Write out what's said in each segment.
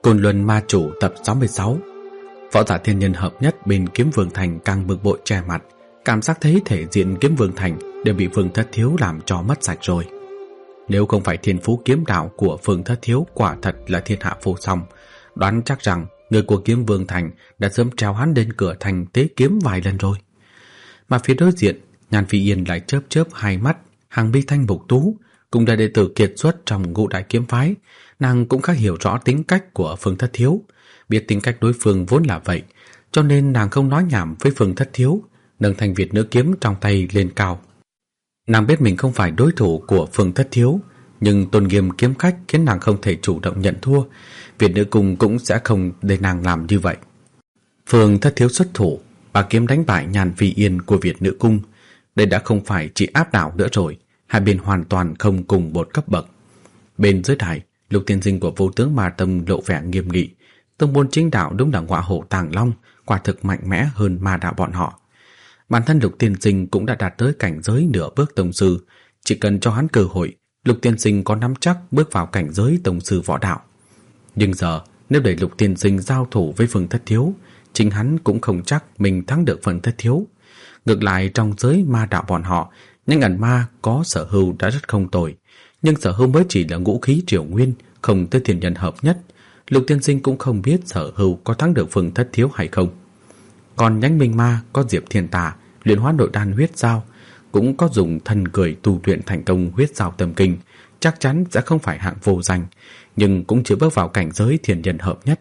Côn Luân Ma Chủ tập 66. Võ giả thiên nhân hợp nhất bên Kiếm Vương Thành càng bực bội che mặt, cảm giác thấy thể diện Kiếm Vương Thành đều bị Vương Thất Thiếu làm cho mất sạch rồi. Nếu không phải thiên phú kiếm đạo của Vương Thất Thiếu quả thật là thiên hạ vô song, đoán chắc rằng người của Kiếm Vương Thành đã sớm treo hắn đến cửa thành tế kiếm vài lần rồi. Mà phía đối diện, Nhan Phi Yên lại chớp chớp hai mắt, hàng mi thanh mục tú, cũng là đệ tử kiệt xuất trong Ngũ Đại Kiếm Phái. Nàng cũng khá hiểu rõ tính cách của Phương Thất Thiếu, biết tính cách đối phương vốn là vậy, cho nên nàng không nói nhảm với Phương Thất Thiếu, nâng thanh Việt nữ kiếm trong tay lên cao. Nàng biết mình không phải đối thủ của Phương Thất Thiếu, nhưng tôn nghiêm kiếm khách khiến nàng không thể chủ động nhận thua. Việt nữ cung cũng sẽ không để nàng làm như vậy. Phương Thất Thiếu xuất thủ, bà kiếm đánh bại Nhan Phi Yên của Việt nữ cung. Đây đã không phải chỉ áp đảo nữa rồi, hai bên hoàn toàn không cùng một cấp bậc. Bên dưới đài, Lục tiên sinh của Vô Tướng Ma Tông lộ vẻ nghiêm nghị. Tông môn chính đạo đúng là ngọa hổ tàng long, quả thực mạnh mẽ hơn ma đạo bọn họ. Bản thân Lục tiên sinh cũng đã đạt tới cảnh giới nửa bước tông sư, chỉ cần cho hắn cơ hội, Lục tiên sinh có nắm chắc bước vào cảnh giới tông sư võ đạo. Nhưng giờ, nếu để Lục tiên sinh giao thủ với Phương Thất Thiếu, chính hắn cũng không chắc mình thắng được Phương Thất Thiếu. Ngược lại, trong giới ma đạo bọn họ, những ẩn ma có sở hữu đã rất không tồi, nhưng sở hữu mới chỉ là ngũ khí triều nguyên, không tới thiên nhân hợp nhất. Lục tiên sinh cũng không biết sở hữu có thắng được Phương Thất Thiếu hay không. Còn nhánh minh ma có Diệp Thiên Tà luyện hóa nội đan huyết giao, cũng có dùng thân cười tu luyện thành công huyết giao tâm kinh, chắc chắn sẽ không phải hạng vô danh, nhưng cũng chưa bước vào cảnh giới thiên nhân hợp nhất.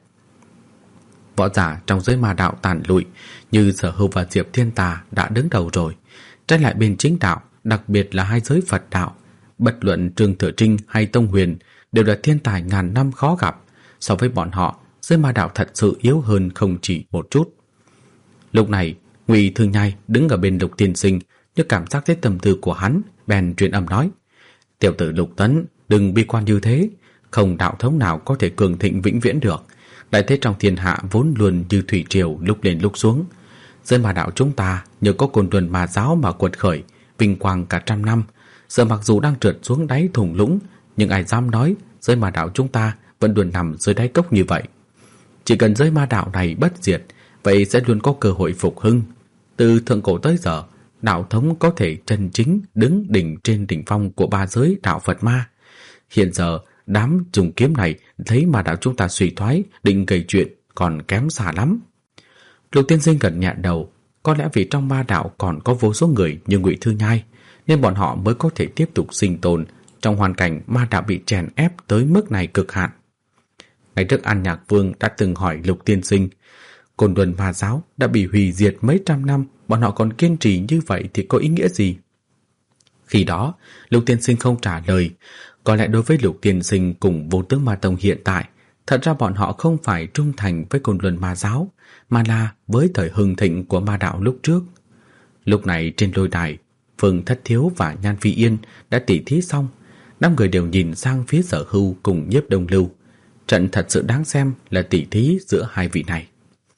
Võ giả trong giới ma đạo tàn lụi như Sở Hữu và Diệp Thiên Tà đã đứng đầu rồi. Trái lại bên chính đạo, đặc biệt là hai giới Phật đạo, bất luận Trương Thừa Trinh hay Tông Huyền đều là thiên tài ngàn năm khó gặp. So với bọn họ, giới ma đạo thật sự yếu hơn không chỉ một chút. Lúc này, Ngụy Thư Nhai đứng ở bên Lục tiên sinh, như cảm giác thấy tâm tư của hắn, bèn truyền âm nói: "Tiểu tử Lục Tấn, đừng bi quan như thế, không đạo thống nào có thể cường thịnh vĩnh viễn được. Đại thế trong thiên hạ vốn luôn như thủy triều lúc lên lúc xuống. Giới ma đạo chúng ta nhờ có Côn Luân Ma giáo mà quật khởi, vinh quang cả trăm năm. Giờ mặc dù đang trượt xuống đáy thung lũng, nhưng ai dám nói giới ma đạo chúng ta vẫn luôn nằm dưới đáy cốc như vậy. Chỉ cần giới ma đạo này bất diệt, vậy sẽ luôn có cơ hội phục hưng. Từ thượng cổ tới giờ, đạo thống có thể chân chính đứng đỉnh trên đỉnh phong của ba giới đạo Phật ma. Hiện giờ, đám dùng kiếm này thấy ma đạo chúng ta suy thoái, định gây chuyện, còn kém xa lắm." Lục tiên sinh gật nhẹ đầu. Có lẽ vì trong ma đạo còn có vô số người như Ngụy Thư Nhai, nên bọn họ mới có thể tiếp tục sinh tồn trong hoàn cảnh ma đạo bị chèn ép tới mức này cực hạn. Ngày trước An Nhạc Vương đã từng hỏi Lục tiên sinh, Côn Luân Ma giáo đã bị hủy diệt mấy trăm năm, bọn họ còn kiên trì như vậy thì có ý nghĩa gì? Khi đó, Lục tiên sinh không trả lời. Có lẽ đối với Lục tiên sinh cùng Vô Tướng Ma Tông hiện tại, thật ra bọn họ không phải trung thành với Côn Luân Ma giáo, mà là với thời hưng thịnh của ma đạo lúc trước. Lúc này trên lôi đài, Phương Thất Thiếu và Nhan Phi Yên đã tỉ thí xong. Năm người đều nhìn sang phía Sở Hưu cùng Nhiếp Đông Lưu. Trận thật sự đáng xem là tỉ thí giữa hai vị này.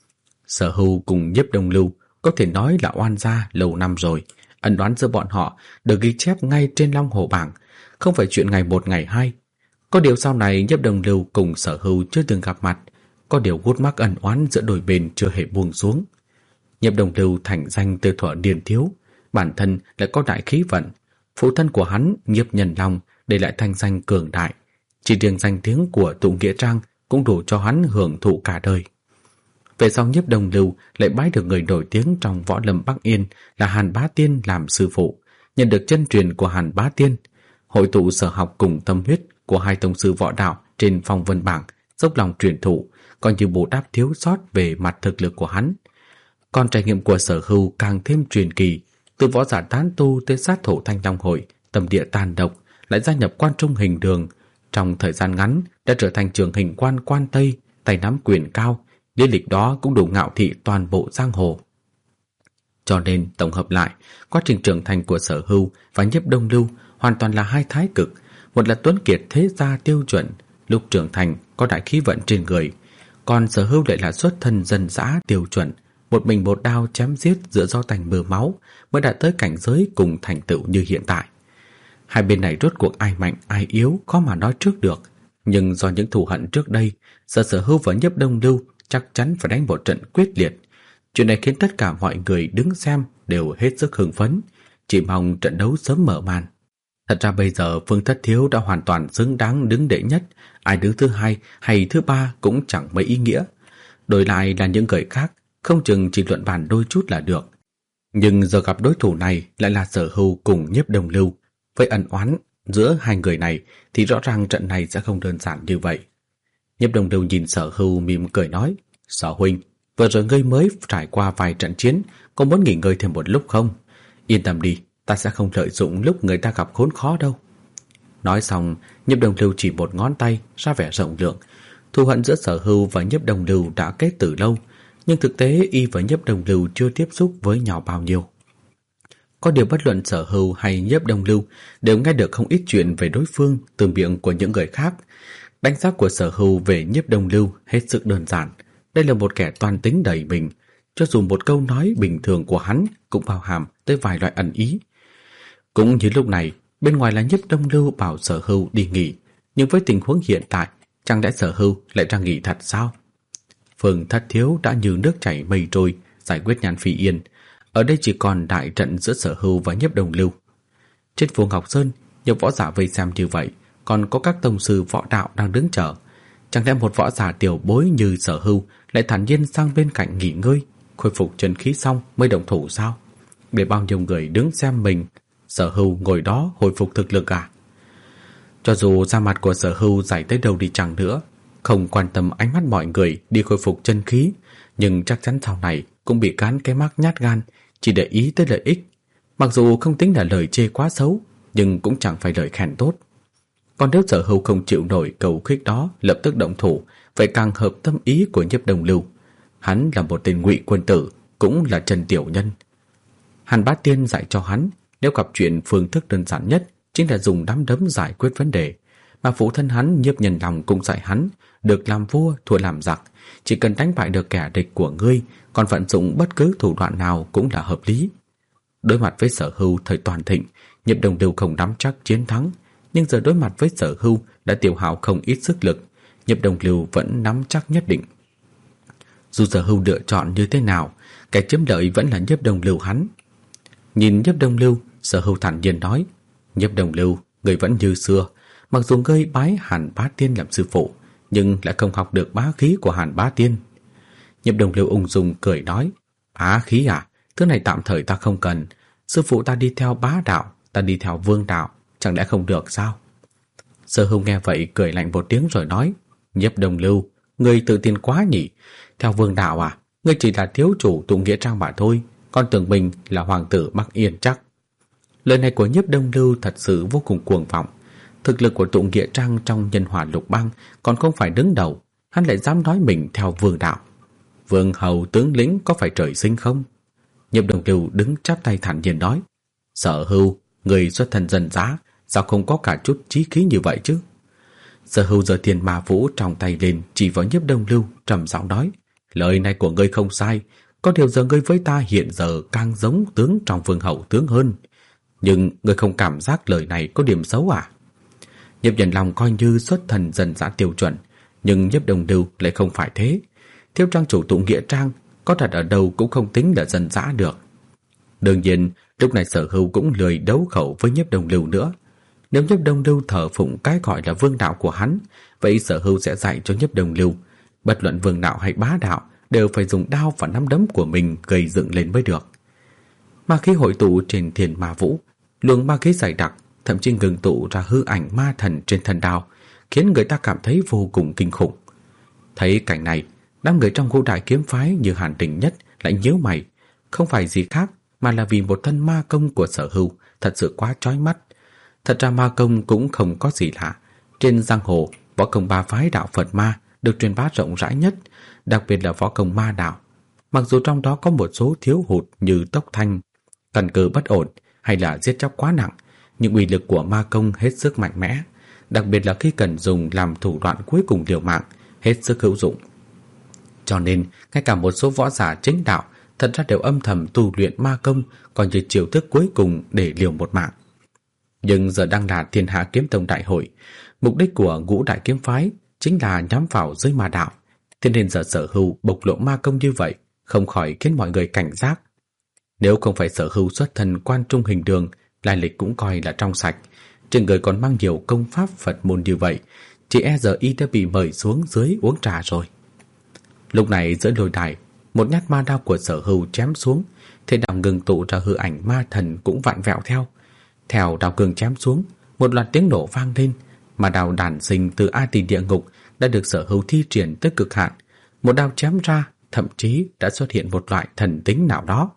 Sở Hưu cùng Nhiếp Đông Lưu có thể nói là oan gia lâu năm rồi. Ân oán giữa bọn họ được ghi chép ngay trên Long Hồ bảng, không phải chuyện ngày một ngày hai. Có điều sau này Nhiếp Đông Lưu cùng Sở Hưu chưa từng gặp mặt, có điều gút mắc ân oán giữa đôi bên chưa hề buông xuống. Nhiếp Đông Lưu thành danh từ thuở niên thiếu, bản thân lại có đại khí vận. Phụ thân của hắn Nhiếp Nhân Long để lại thanh danh cường đại, chỉ riêng danh tiếng của Tụ Nghĩa Trang cũng đủ cho hắn hưởng thụ cả đời. Về sau Nhiếp Đông Lưu lại bái được người nổi tiếng trong võ lâm Bắc Yên là Hàn Bá Tiên làm sư phụ, nhận được chân truyền của Hàn Bá Tiên, hội tụ sở học cùng tâm huyết của hai tông sư võ đạo trên phong vân bảng, dốc lòng truyền thụ, coi như bù đắp thiếu sót về mặt thực lực của hắn. Còn trải nghiệm của Sở Hưu càng thêm truyền kỳ, từ võ giả tán tu tới sát thủ Thanh Long hội, tâm địa tàn độc, lại gia nhập quan trung hình đường, trong thời gian ngắn đã trở thành trưởng hình quan quan Tây, tay nắm quyền cao, lý lịch đó cũng đủ ngạo thị toàn bộ giang hồ. Cho nên tổng hợp lại, quá trình trưởng thành của Sở Hưu và Nhiếp Đông Lưu hoàn toàn là hai thái cực. Một là tuấn kiệt thế gia tiêu chuẩn, lúc trưởng thành có đại khí vận trên người, còn Sở Hưu lại là xuất thân dân dã tiêu chuẩn, một mình một đao chém giết giữa gió tanh mưa máu mới đạt tới cảnh giới cùng thành tựu như hiện tại. Hai bên này rốt cuộc ai mạnh ai yếu khó mà nói trước được, Nhưng do những thù hận trước đây, Sở Hưu và Nhiếp Đông Lưu chắc chắn phải đánh một trận quyết liệt. Chuyện này khiến tất cả mọi người đứng xem đều hết sức hưng phấn, chỉ mong trận đấu sớm mở màn. Thật ra bây giờ Phương Thất Thiếu đã hoàn toàn xứng đáng đứng đệ nhất, ai đứng thứ hai hay thứ ba cũng chẳng mấy ý nghĩa. Đổi lại là những người khác, không chừng chỉ luận bàn đôi chút là được. Nhưng giờ gặp đối thủ này lại là Sở Hưu cùng Nhiếp Đông Lưu, với ân oán giữa hai người này thì rõ ràng trận này sẽ không đơn giản như vậy. Nhiếp Đông Lưu nhìn Sở Hưu mỉm cười nói: Sở huynh, vừa rồi ngươi mới trải qua vài trận chiến, có muốn nghỉ ngơi thêm một lúc không? Yên tâm đi, ta sẽ không lợi dụng lúc người ta gặp khốn khó đâu. Nói xong, Nhiếp Đông Lưu chỉ một ngón tay ra vẻ rộng lượng. Thù hận giữa Sở Hưu và Nhiếp Đông Lưu đã kết từ lâu, nhưng thực tế y và Nhiếp Đông Lưu chưa tiếp xúc với nhau bao nhiêu. Có điều bất luận Sở Hưu hay Nhiếp Đông Lưu đều nghe được không ít chuyện về đối phương từ miệng của những người khác. Đánh giá của Sở Hưu về Nhiếp Đông Lưu hết sức đơn giản. Đây là một kẻ toan tính đầy mình, cho dù một câu nói bình thường của hắn cũng bao hàm tới vài loại ẩn ý. Cũng như lúc này, bên ngoài là Nhiếp Đông Lưu bảo Sở Hưu đi nghỉ, nhưng với tình huống hiện tại, chẳng lẽ Sở Hưu lại ra nghỉ thật sao? Phương Thất Thiếu đã như nước chảy mây trôi giải quyết Nhan Phi Yên. Ở đây chỉ còn đại trận giữa Sở Hưu và Nhiếp Đông Lưu. Trên phố Ngọc Sơn, nhiều võ giả vây xem như vậy, còn có các tông sư võ đạo đang đứng chờ. Chẳng lẽ một võ giả tiểu bối như Sở Hưu lại thản nhiên sang bên cạnh nghỉ ngơi, khôi phục chân khí xong mới động thủ sao? Để bao nhiêu người đứng xem mình, Sở Hưu ngồi đó hồi phục thực lực à? Cho dù da mặt của Sở Hưu dày tới đâu đi chăng nữa, không quan tâm ánh mắt mọi người đi khôi phục chân khí, nhưng chắc chắn sau này cũng bị cán cái mác nhát gan, chỉ để ý tới lợi ích. Mặc dù không tính là lời chê quá xấu, nhưng cũng chẳng phải lời khen tốt. Còn nếu Sở Hưu không chịu nổi cầu khích đó lập tức động thủ, vậy càng hợp tâm ý của Nhiếp Đông Lưu. Hắn là một tên ngụy quân tử, cũng là Trần Tiểu Nhân. Hàn Bá Tiên dạy cho hắn, nếu gặp chuyện phương thức đơn giản nhất chính là dùng nắm đấm giải quyết vấn đề. Mà phụ thân hắn Nhiếp Nhân Long cũng dạy hắn, được làm vua thua làm giặc, chỉ cần đánh bại được kẻ địch của ngươi, còn vận dụng bất cứ thủ đoạn nào cũng là hợp lý. Đối mặt với Sở Hưu thời toàn thịnh, Nhiếp Đông Lưu không nắm chắc chiến thắng, nhưng giờ đối mặt với Sở Hưu đã tiêu hao không ít sức lực, Nhiếp Đông Lưu vẫn nắm chắc nhất định. Dù Sở Hưu lựa chọn như thế nào, kẻ chiếm lợi vẫn là Nhiếp Đông Lưu hắn. Nhìn Nhiếp Đông Lưu, Sở Hưu thản nhiên nói: Nhiếp Đông Lưu, người vẫn như xưa, mặc dù ngươi bái Hàn Bá Tiên làm sư phụ, nhưng lại không học được bá khí của Hàn Bá Tiên. Nhiếp Đông Lưu ung dung cười nói: Bá khí à? Thứ này tạm thời ta không cần. Sư phụ ta đi theo bá đạo, ta đi theo vương đạo, chẳng lẽ không được sao? Sở Hưu nghe vậy cười lạnh một tiếng rồi nói: Nhiếp Đông Lưu, ngươi tự tin quá nhỉ? Theo vương đạo à? Ngươi chỉ là thiếu chủ Tụ Nghĩa Trang mà thôi, con tưởng mình là hoàng tử Bắc Yên chắc. Lời này của Nhiếp Đông Lưu thật sự vô cùng cuồng vọng. Thực lực của Tụ Nghĩa Trang trong Nhân Hỏa Lục Bang còn không phải đứng đầu, hắn lại dám nói mình theo vương đạo. Vương hầu tướng lĩnh có phải trời sinh không? Nhiếp Đông Lưu đứng chắp tay thản nhiên nói: Sở Hưu, người xuất thân dân dã, sao không có cả chút chí khí như vậy chứ? Sở Hưu giơ Thiên Ma Vũ trong tay lên, chỉ vào Nhiếp Đông Lưu trầm giọng nói: Lời này của ngươi không sai, có điều giờ ngươi với ta hiện giờ càng giống tướng trong Vương hậu tướng hơn. Nhưng ngươi không cảm giác lời này có điểm xấu à? Nhiếp Nhân Long coi như xuất thân dân dã tiêu chuẩn, nhưng Nhiếp Đông Lưu lại không phải thế. Thiếu trang chủ Tụ Nghĩa Trang có đặt ở đâu cũng không tính là dân dã được. Đương nhiên, lúc này Sở Hưu cũng lười đấu khẩu với Nhiếp Đông Lưu nữa. Nếu Nhiếp Đông Lưu thờ phụng cái gọi là vương đạo của hắn, vậy Sở Hưu sẽ dạy cho Nhiếp Đông Lưu, bất luận vương đạo hay bá đạo đều phải dùng đao và nắm đấm của mình gây dựng lên mới được. Ma khí hội tụ trên Thiên Ma Vũ, luồng ma khí dày đặc, thậm chí ngừng tụ ra hư ảnh ma thần trên thân đao, khiến người ta cảm thấy vô cùng kinh khủng. Thấy cảnh này, đám người trong Ngũ Đại Kiếm Phái như Hàn Đình Nhất lại nhíu mày, không phải gì khác mà là vì một thân ma công của Sở Hưu thật sự quá chói mắt. Thật ra ma công cũng không có gì lạ. Trên giang hồ, võ công ba phái đạo Phật ma được truyền bá rộng rãi nhất, đặc biệt là võ công ma đạo. Mặc dù trong đó có một số thiếu hụt như tốc thanh, căn cơ bất ổn hay là giết chóc quá nặng, nhưng uy lực của ma công hết sức mạnh mẽ, đặc biệt là khi cần dùng làm thủ đoạn cuối cùng liều mạng, hết sức hữu dụng. Cho nên, ngay cả một số võ giả chính đạo thật ra đều âm thầm tu luyện ma công, coi như chiêu thức cuối cùng để liều một mạng. Nhưng giờ đang là Thiên Hạ Kiếm Tông đại hội, Mục đích của Ngũ Đại Kiếm Phái chính là nhắm vào giới ma đạo, thế nên giờ Sở Hưu bộc lộ ma công như vậy không khỏi khiến mọi người cảnh giác. Nếu không phải Sở Hưu xuất thân Quan Trung Hình Đường, lai lịch cũng coi là trong sạch, trên người còn mang nhiều công pháp Phật môn như vậy, chỉ e giờ y đã bị mời xuống dưới uống trà rồi. Lúc này giữa lôi đài, một nhát ma đao của Sở Hưu chém xuống, thế đao ngừng tụ ra hư ảnh ma thần cũng vặn vẹo theo. Theo đao cương chém xuống, một loạt tiếng nổ vang lên, mà đao đản sinh từ A Tỳ địa ngục đã được Sở Hưu thi triển tới cực hạn. Một đao chém ra, thậm chí đã xuất hiện một loại thần tính nào đó.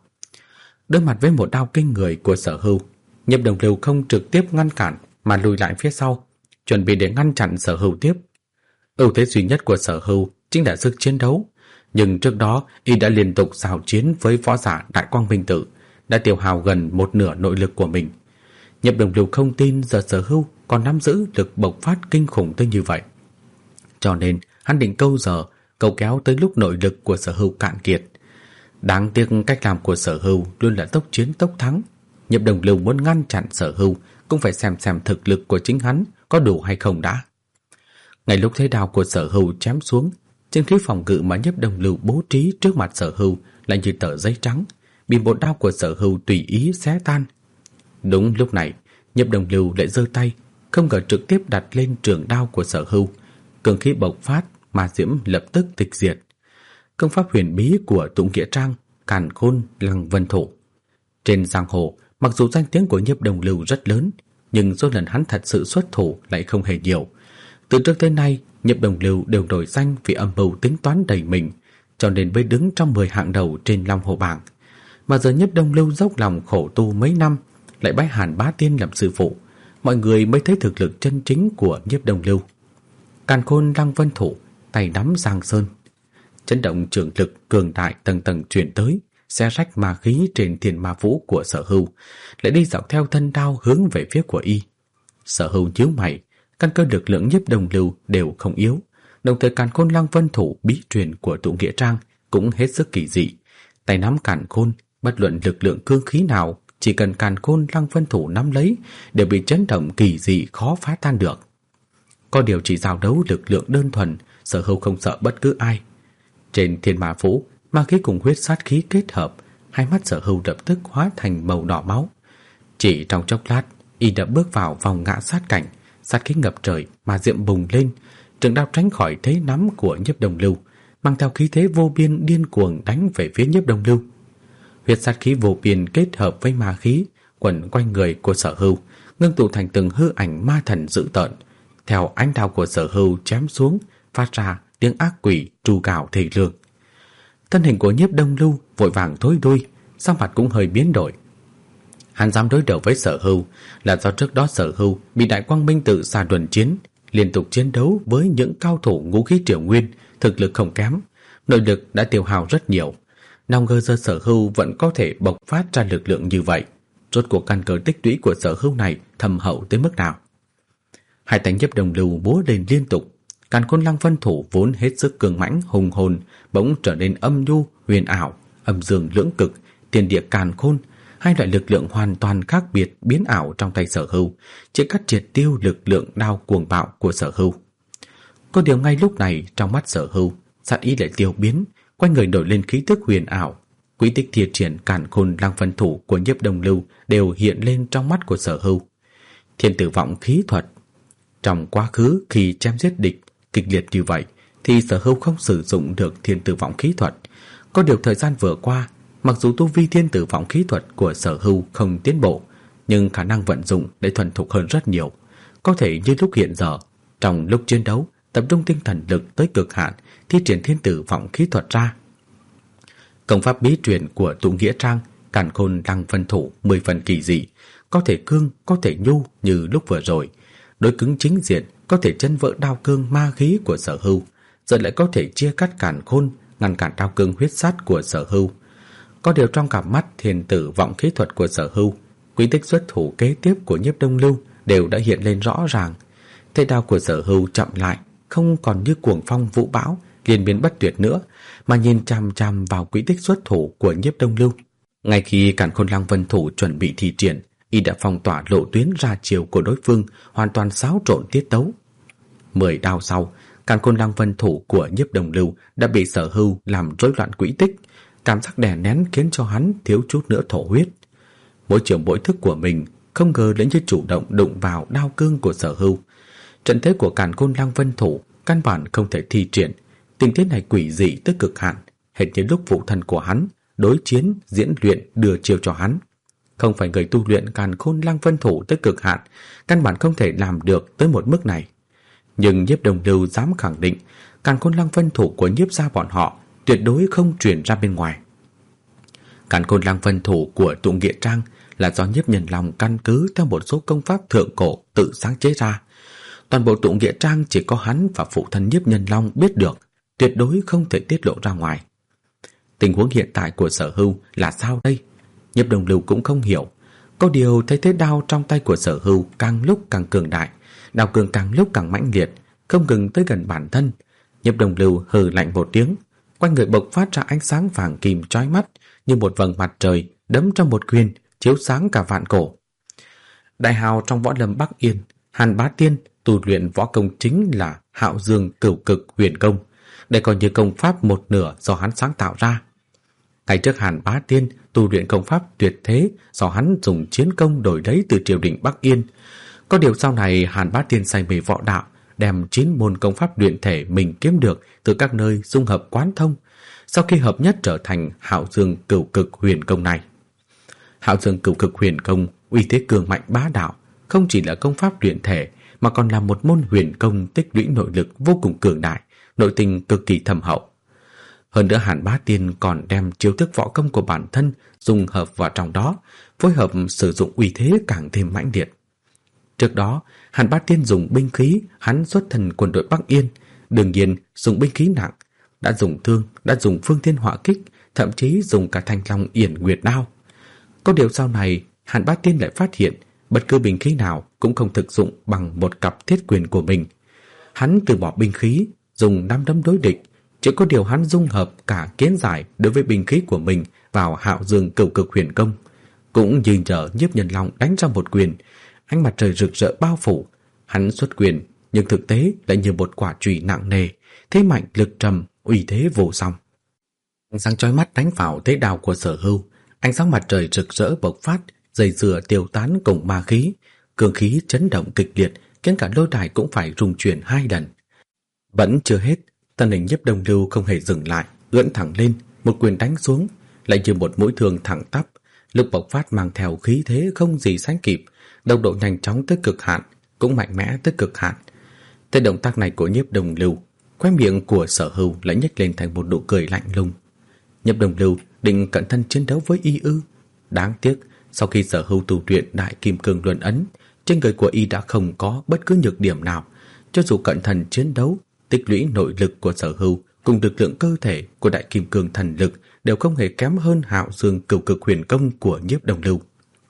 Đối mặt với một đao kinh người của Sở Hưu, Nhiếp Đồng Lưu không trực tiếp ngăn cản mà lùi lại phía sau, chuẩn bị để ngăn chặn Sở Hưu tiếp. Ưu thế duy nhất của Sở Hưu chính là sức chiến đấu, nhưng trước đó y đã liên tục giao chiến với võ giả Đại Quang Minh Tự, đã tiêu hao gần một nửa nội lực của mình. Nhiếp Đồng Lưu không tin giờ Sở Hưu còn nắm giữ lực bộc phát kinh khủng tới như vậy, cho nên hắn định câu kéo tới lúc nội lực của Sở Hưu cạn kiệt. Đáng tiếc cách làm của Sở Hưu luôn là tốc chiến tốc thắng. Nhiếp Đồng Lưu muốn ngăn chặn Sở Hưu cũng phải xem thực lực của chính hắn có đủ hay không đã. Ngay lúc thế đao của Sở Hưu chém xuống, chân khí phòng ngự mà Nhiếp Đồng Lưu bố trí trước mặt Sở Hưu lại như tờ giấy trắng, bị một đao của Sở Hưu tùy ý xé tan. Đúng lúc này, Nhiếp Đồng Lưu lại giơ tay, không ngờ trực tiếp đặt lên trường đao của Sở Hưu. Cường khí bộc phát, ma diễm lập tức tịch diệt. Công pháp huyền bí của Tụng Nghĩa Trang, Càn Khôn Lăng Vân Thủ. Trên giang hồ, mặc dù danh tiếng của Nhiếp Đồng Lưu rất lớn, nhưng số lần hắn thật sự xuất thủ lại không hề nhiều. Từ trước tới nay, Nhiếp Đồng Lưu đều nổi danh vì âm mưu tính toán đầy mình, cho nên mới đứng trong 10 hạng đầu trên Long Hồ bảng. Mà giờ Nhiếp Đồng Lưu dốc lòng khổ tu mấy năm, lại bái Hàn Bá Tiên làm sư phụ, mọi người mới thấy thực lực chân chính của Nhiếp Đồng Lưu. Càn Khôn Lăng Vân Thủ, tay nắm giang sơn, chấn động trường lực cường đại tầng tầng truyền tới, xé rách ma khí trên Thiên Ma Vũ của Sở Hưu, lại đi dọc theo thân đao hướng về phía của y. Sở Hưu nhíu mày, căn cơ lực lượng Nhiếp Đồng Lưu đều không yếu, đồng thời Càn Khôn Lăng Vân Thủ bí truyền của Tụng Nghĩa Trang cũng hết sức kỳ dị. Tay nắm càn khôn, bất luận lực lượng cương khí nào, chỉ cần Càn Khôn Lăng Vân Thủ nắm lấy đều bị chấn động kỳ dị khó phá tan được. Có điều chỉ giao đấu lực lượng đơn thuần, Sở Hưu không sợ bất cứ ai. Trên Thiên Ma Vũ, ma khí cùng huyết sát khí kết hợp, hai mắt Sở Hưu lập tức hóa thành màu đỏ máu. Chỉ trong chốc lát, y đã bước vào vòng ngã sát cảnh, sát khí ngập trời mà diệm bùng lên, trường đao tránh khỏi thế nắm của Nhiếp Đồng Lưu, mang theo khí thế vô biên điên cuồng đánh về phía Nhiếp Đồng Lưu. Huyết sát khí vô biên kết hợp với ma khí quẩn quanh người của Sở Hưu, ngưng tụ thành từng hư ảnh ma thần dữ tợn. Theo ánh đao của Sở Hưu chém xuống, phát ra tiếng ác quỷ tru gào thê lương. Thân hình của Nhiếp Đồng Lưu vội vàng thối lui, sắc mặt cũng hơi biến đổi. Hắn dám đối đầu với Sở Hưu là do trước đó Sở Hưu bị Đại Quang Minh Tự xa đuần chiến, liên tục chiến đấu với những cao thủ ngũ khí triều nguyên, thực lực không kém, nội lực đã tiêu hao rất nhiều. Nào ngờ giờ Sở Hưu vẫn có thể bộc phát ra lực lượng như vậy. Rốt cuộc căn cơ tích lũy của Sở Hưu này thâm hậu tới mức nào? Hai tay Nhiếp Đồng Lưu búa lên liên tục, Càn Khôn Lăng Vân Thủ vốn hết sức cường mãnh hùng hồn bỗng trở nên âm nhu huyền ảo, âm dương lưỡng cực, thiên địa càn khôn, hai loại lực lượng hoàn toàn khác biệt biến ảo trong tay Sở Hưu, chỉ cắt triệt tiêu lực lượng đao cuồng bạo của Sở Hưu. Có điều ngay lúc này trong mắt Sở Hưu, sát ý lại tiêu biến, quanh người nổi lên khí tức huyền ảo, quy tích thi triển Càn Khôn Lăng Vân Thủ của Nhiếp Đồng Lưu đều hiện lên trong mắt của Sở Hưu. Thiên tử vọng khí thuật. Trong quá khứ khi chém giết địch kịch liệt như vậy thì Sở Hưu không sử dụng được thiên tử vọng khí thuật. Có điều thời gian vừa qua, mặc dù tu vi thiên tử vọng khí thuật của Sở Hưu không tiến bộ, nhưng khả năng vận dụng đã thuần thục hơn rất nhiều. Có thể như lúc hiện giờ, trong lúc chiến đấu tập trung tinh thần lực tới cực hạn, thi triển thiên tử vọng khí thuật ra. Công pháp bí truyền của Tụng Nghĩa Trang, Càn Khôn Lăng Vân Thủ 10 phần kỳ dị, có thể cương, có thể nhu như lúc vừa rồi. Đối cứng chính diện có thể chân vỡ đao cương ma khí của Sở Hưu, giờ lại có thể chia cắt càn khôn, ngăn cản đao cương huyết sát của Sở Hưu. Có điều trong cặp mắt thiên tử vọng khí thuật của Sở Hưu, quy tích xuất thủ kế tiếp của Nhiếp Đồng Lưu đều đã hiện lên rõ ràng. Thế đao của Sở Hưu chậm lại, không còn như cuồng phong vũ bão liên miên bất tuyệt nữa, mà nhìn chằm chằm vào quy tích xuất thủ của Nhiếp Đồng Lưu. Ngay khi Càn Khôn Lăng Vân Thủ chuẩn bị thi triển, y đã phong tỏa lộ tuyến ra chiều của đối phương, hoàn toàn xáo trộn tiết tấu. 10 đao sau, Càn Khôn Lăng Vân thủ của Nhiếp Đồng Lưu đã bị Sở Hưu làm rối loạn quỹ tích, cảm giác đè nén khiến cho hắn thiếu chút nữa thổ huyết. Mỗi chiều mỗi thức của mình không ngờ lại như chủ động đụng vào đao cương của Sở Hưu. Trận thế của Càn Khôn Lăng Vân thủ căn bản không thể thi triển, tình tiết này quỷ dị tới cực hạn, hệt như lúc phụ thân của hắn đối chiến diễn luyện đưa chiêu cho hắn. Không phải người tu luyện Càn Khôn Lăng Vân thủ tới cực hạn, căn bản không thể làm được tới một mức này. Nhưng Nhiếp Đồng Lưu dám khẳng định Càn Khôn Lăng Vân thủ của Nhiếp gia bọn họ tuyệt đối không truyền ra bên ngoài. Càn Khôn Lăng Vân thủ của Tụ Nghĩa Trang là do Nhiếp Nhân Long căn cứ theo một số công pháp thượng cổ tự sáng chế ra. Toàn bộ Tụ Nghĩa Trang chỉ có hắn và phụ thân Nhiếp Nhân Long biết được, tuyệt đối không thể tiết lộ ra ngoài. Tình huống hiện tại của Sở Hưu là sao đây? Nhiếp Đồng Lưu cũng không hiểu. Có điều thấy thế đao trong tay của Sở Hưu càng lúc càng cường đại, đao cường càng lúc càng mãnh liệt, không ngừng tới gần bản thân. Nhiếp Đồng Lưu hừ lạnh một tiếng, quanh người bộc phát ra ánh sáng vàng kim chói mắt như một vầng mặt trời đấm trong một quyền, chiếu sáng cả vạn cổ. Đại hào trong võ lâm Bắc Yên, Hàn Bá Tiên tu luyện võ công chính là Hạo Dương Cửu Cực Huyền Công, đây coi như công pháp một nửa do hắn sáng tạo ra. Ngày trước Hàn Bá Tiên tu luyện công pháp tuyệt thế do hắn dùng chiến công đổi lấy từ triều đình Bắc Yên. Có điều sau này Hàn Bá Tiên say mê võ đạo, đem 9 môn công pháp luyện thể mình kiếm được từ các nơi dung hợp quán thông, sau khi hợp nhất trở thành Hạo Dương Cửu Cực Huyền Công này. Hạo Dương Cửu Cực Huyền Công uy thế cường mạnh bá đạo, không chỉ là công pháp luyện thể mà còn là một môn huyền công tích lũy nội lực vô cùng cường đại, nội tình cực kỳ thâm hậu. Hơn nữa Hàn Bá Tiên còn đem chiêu thức võ công của bản thân dung hợp vào trong đó, phối hợp sử dụng uy thế càng thêm mãnh liệt. Trước đó, Hàn Bá Tiên dùng binh khí, hắn xuất thân quân đội Bắc Yên, đương nhiên dùng binh khí nặng, đã dùng thương, đã dùng phương thiên hỏa kích, thậm chí dùng cả thanh long yển nguyệt đao. Có điều sau này, Hàn Bá Tiên lại phát hiện bất cứ binh khí nào cũng không thực dụng bằng một cặp thiết quyền của mình. Hắn từ bỏ binh khí, dùng nắm đấm đối địch, chỉ có điều hắn dung hợp cả kiến giải đối với binh khí của mình vào Hạo Dương Cửu Cực Huyền Công. Cũng như giờ Nhiếp Nhân Long đánh ra một quyền, ánh mặt trời rực rỡ bao phủ, hắn xuất quyền nhưng thực tế lại như một quả chùy nặng nề, thế mạnh lực trầm, uy thế vô song. Ánh sáng chói mắt đánh vào thế đao của Sở Hưu, ánh sáng mặt trời rực rỡ bộc phát, dây dừa tiêu tán cùng ma khí, cường khí chấn động kịch liệt, khiến cả lôi đài cũng phải rung chuyển 2 lần. Vẫn chưa hết, thân hình Nhiếp Đồng Lưu không hề dừng lại, ưỡn thẳng lên, một quyền đánh xuống, lại như một mũi thương thẳng tắp, lực bộc phát mang theo khí thế không gì sánh kịp, tốc độ nhanh chóng tới cực hạn, cũng mạnh mẽ tới cực hạn. Thế động tác này của Nhiếp Đồng Lưu, khóe miệng của Sở Hưu lại nhếch lên thành một nụ cười lạnh lùng. Nhiếp Đồng Lưu định cận thân chiến đấu với y ư? Đáng tiếc, sau khi Sở Hưu tu luyện Đại Kim Cương Luân Ấn, trên người của y đã không có bất cứ nhược điểm nào. Cho dù cận thân chiến đấu, tích lũy nội lực của Sở Hưu cùng lực lượng cơ thể của Đại Kim Cương thần lực đều không hề kém hơn Hạo Dương Cửu Cực Huyền Công của Nhiếp Đồng Lưu.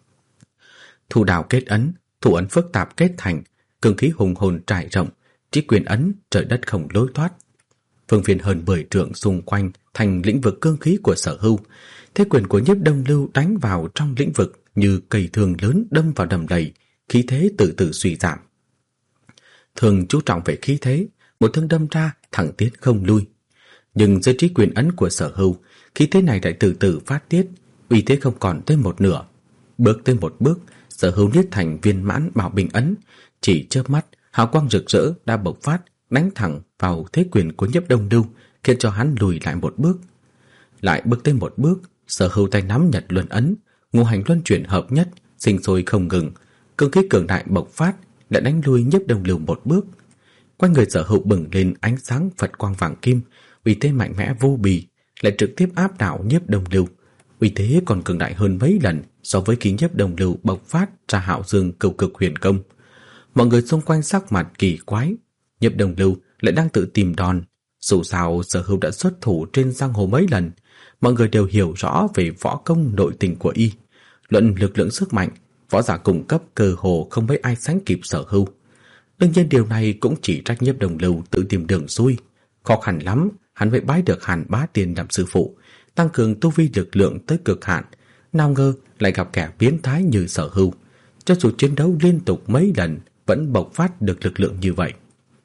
Thủ đạo kết ấn, thủ ấn phức tạp kết thành, cường khí hùng hồn trải rộng, chỉ quyền ấn trời đất không lối thoát. Phương viên hơn 10 trượng xung quanh thành lĩnh vực cương khí của Sở Hưu. Thế quyền của Nhiếp Đồng Lưu đánh vào trong lĩnh vực như cây thương lớn đâm vào đầm lầy, khí thế từ từ suy giảm. Thường chú trọng về khí thế, một thương đâm ra thẳng tiến không lui. Nhưng dưới trí quyền ấn của Sở Hưu, khí thế này lại từ từ phát tiết, uy thế không còn tới một nửa. Bước tới một bước, Sở Hưu niết thành viên mãn bảo bình ấn, chỉ chớp mắt, hào quang rực rỡ đã bộc phát, đánh thẳng vào thế quyền của Nhiếp Đồng Lưu, khiến cho hắn lùi lại một bước. Lại bước tới một bước, Sở Hưu tay nắm Nhật Luân ấn, ngũ hành luân chuyển hợp nhất, sinh sôi không ngừng, cương khí cường đại bộc phát, đã đánh lui Nhiếp Đồng Lưu một bước. Quanh người Sở Hưu bừng lên ánh sáng Phật quang vàng kim, uy thế mạnh mẽ vô bì, lại trực tiếp áp đảo Nhiếp Đồng Lưu. Uy thế còn cường đại hơn mấy lần so với khi Nhiếp Đồng Lưu bộc phát ra Hạo Dương Cửu Cực Huyền Công. Mọi người xung quanh sắc mặt kỳ quái, Nhiếp Đồng Lưu lại đang tự tìm đòn. Dù sao Sở Hưu đã xuất thủ trên giang hồ mấy lần, mọi người đều hiểu rõ về võ công nội tình của y. Luận lực lượng sức mạnh, võ giả cung cấp cơ hồ không mấy ai sánh kịp Sở Hưu. Đương nhiên điều này cũng chỉ trách Nhiếp Đồng Lưu tự tìm đường xuôi. Khó khăn lắm, hắn mới bái được Hàn Bá Tiên làm sư phụ, tăng cường tu vi lực lượng tới cực hạn. Nào ngờ lại gặp kẻ biến thái như Sở Hưu, cho dù chiến đấu liên tục mấy lần vẫn bộc phát được lực lượng như vậy.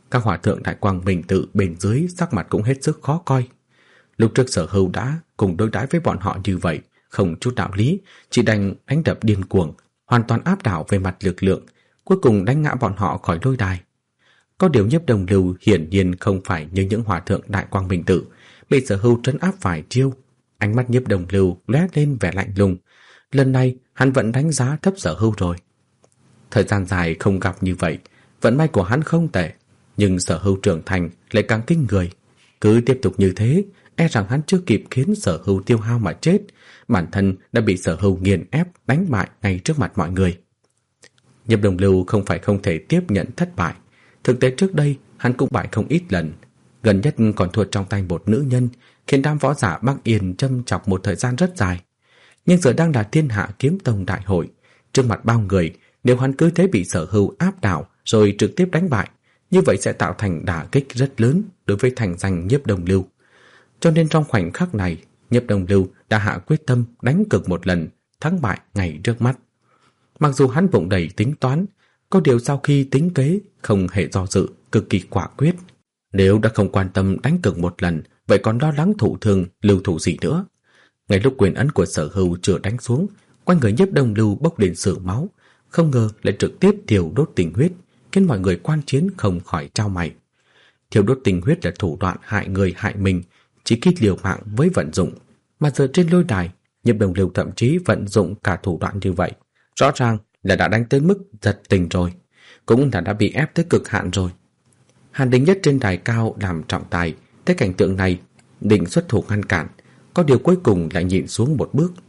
Các hòa thượng Đại Quang Minh Tự bên dưới sắc mặt cũng hết sức khó coi. Lúc trước Sở Hưu đã cùng đối đãi với bọn họ như vậy, không chút đạo lý, chỉ đánh đập điên cuồng, hoàn toàn áp đảo về mặt lực lượng, cuối cùng đánh ngã bọn họ khỏi lôi đài. Có điều Nhiếp Đồng Lưu hiển nhiên không phải như những hòa thượng Đại Quang Minh Tự, bị Sở Hưu trấn áp vài chiêu. Ánh mắt Nhiếp Đồng Lưu lóe lên vẻ lạnh lùng. Lần này hắn vẫn đánh giá thấp Sở Hưu rồi. Thời gian dài không gặp như vậy, vận may của hắn không tệ, nhưng Sở Hưu trưởng thành lại càng kinh người. Cứ tiếp tục như thế, e rằng hắn chưa kịp khiến Sở Hưu tiêu hao mà chết, bản thân đã bị Sở Hưu nghiền ép đánh bại ngay trước mặt mọi người. Nhiếp Đồng Lưu không phải không thể tiếp nhận thất bại. Thực tế trước đây hắn cũng bại không ít lần, gần nhất còn thua trong tay một nữ nhân, khiến đám võ giả Bắc Yên châm chọc một thời gian rất dài. Nhưng giờ đang là Thiên Hạ Kiếm Tông đại hội, trước mặt bao người, nếu hắn cứ thế bị Sở Hưu áp đảo rồi trực tiếp đánh bại, như vậy sẽ tạo thành đả kích rất lớn đối với thành danh Nhiếp Đồng Lưu. Cho nên trong khoảnh khắc này, Nhiếp Đồng Lưu đã hạ quyết tâm đánh cược một lần, thắng bại ngay trước mắt. Mặc dù hắn bụng đầy tính toán, có điều sau khi tính kế không hề do dự, cực kỳ quả quyết. Nếu đã không quan tâm đánh cược một lần, vậy còn lo lắng thụ thương, lưu thủ gì nữa. Ngay lúc quyền ấn của Sở Hưu chưa đánh xuống, quanh người Nhiếp Đồng Lưu bốc lên sương máu, không ngờ lại trực tiếp thiêu đốt tình huyết, khiến mọi người quan chiến không khỏi chau mày. Thiêu đốt tình huyết là thủ đoạn hại người hại mình, chỉ khi liều mạng với vận dụng, mà giờ trên lôi đài, Nhiếp Đồng Lưu thậm chí vận dụng cả thủ đoạn như vậy, rõ ràng là đã đánh tới mức giật tình rồi, cũng là đã bị ép tới cực hạn rồi. Hàn Đình Nhất trên đài cao làm trọng tài, thấy cảnh tượng này, định xuất thủ ngăn cản, có điều cuối cùng lại nhịn xuống một bước.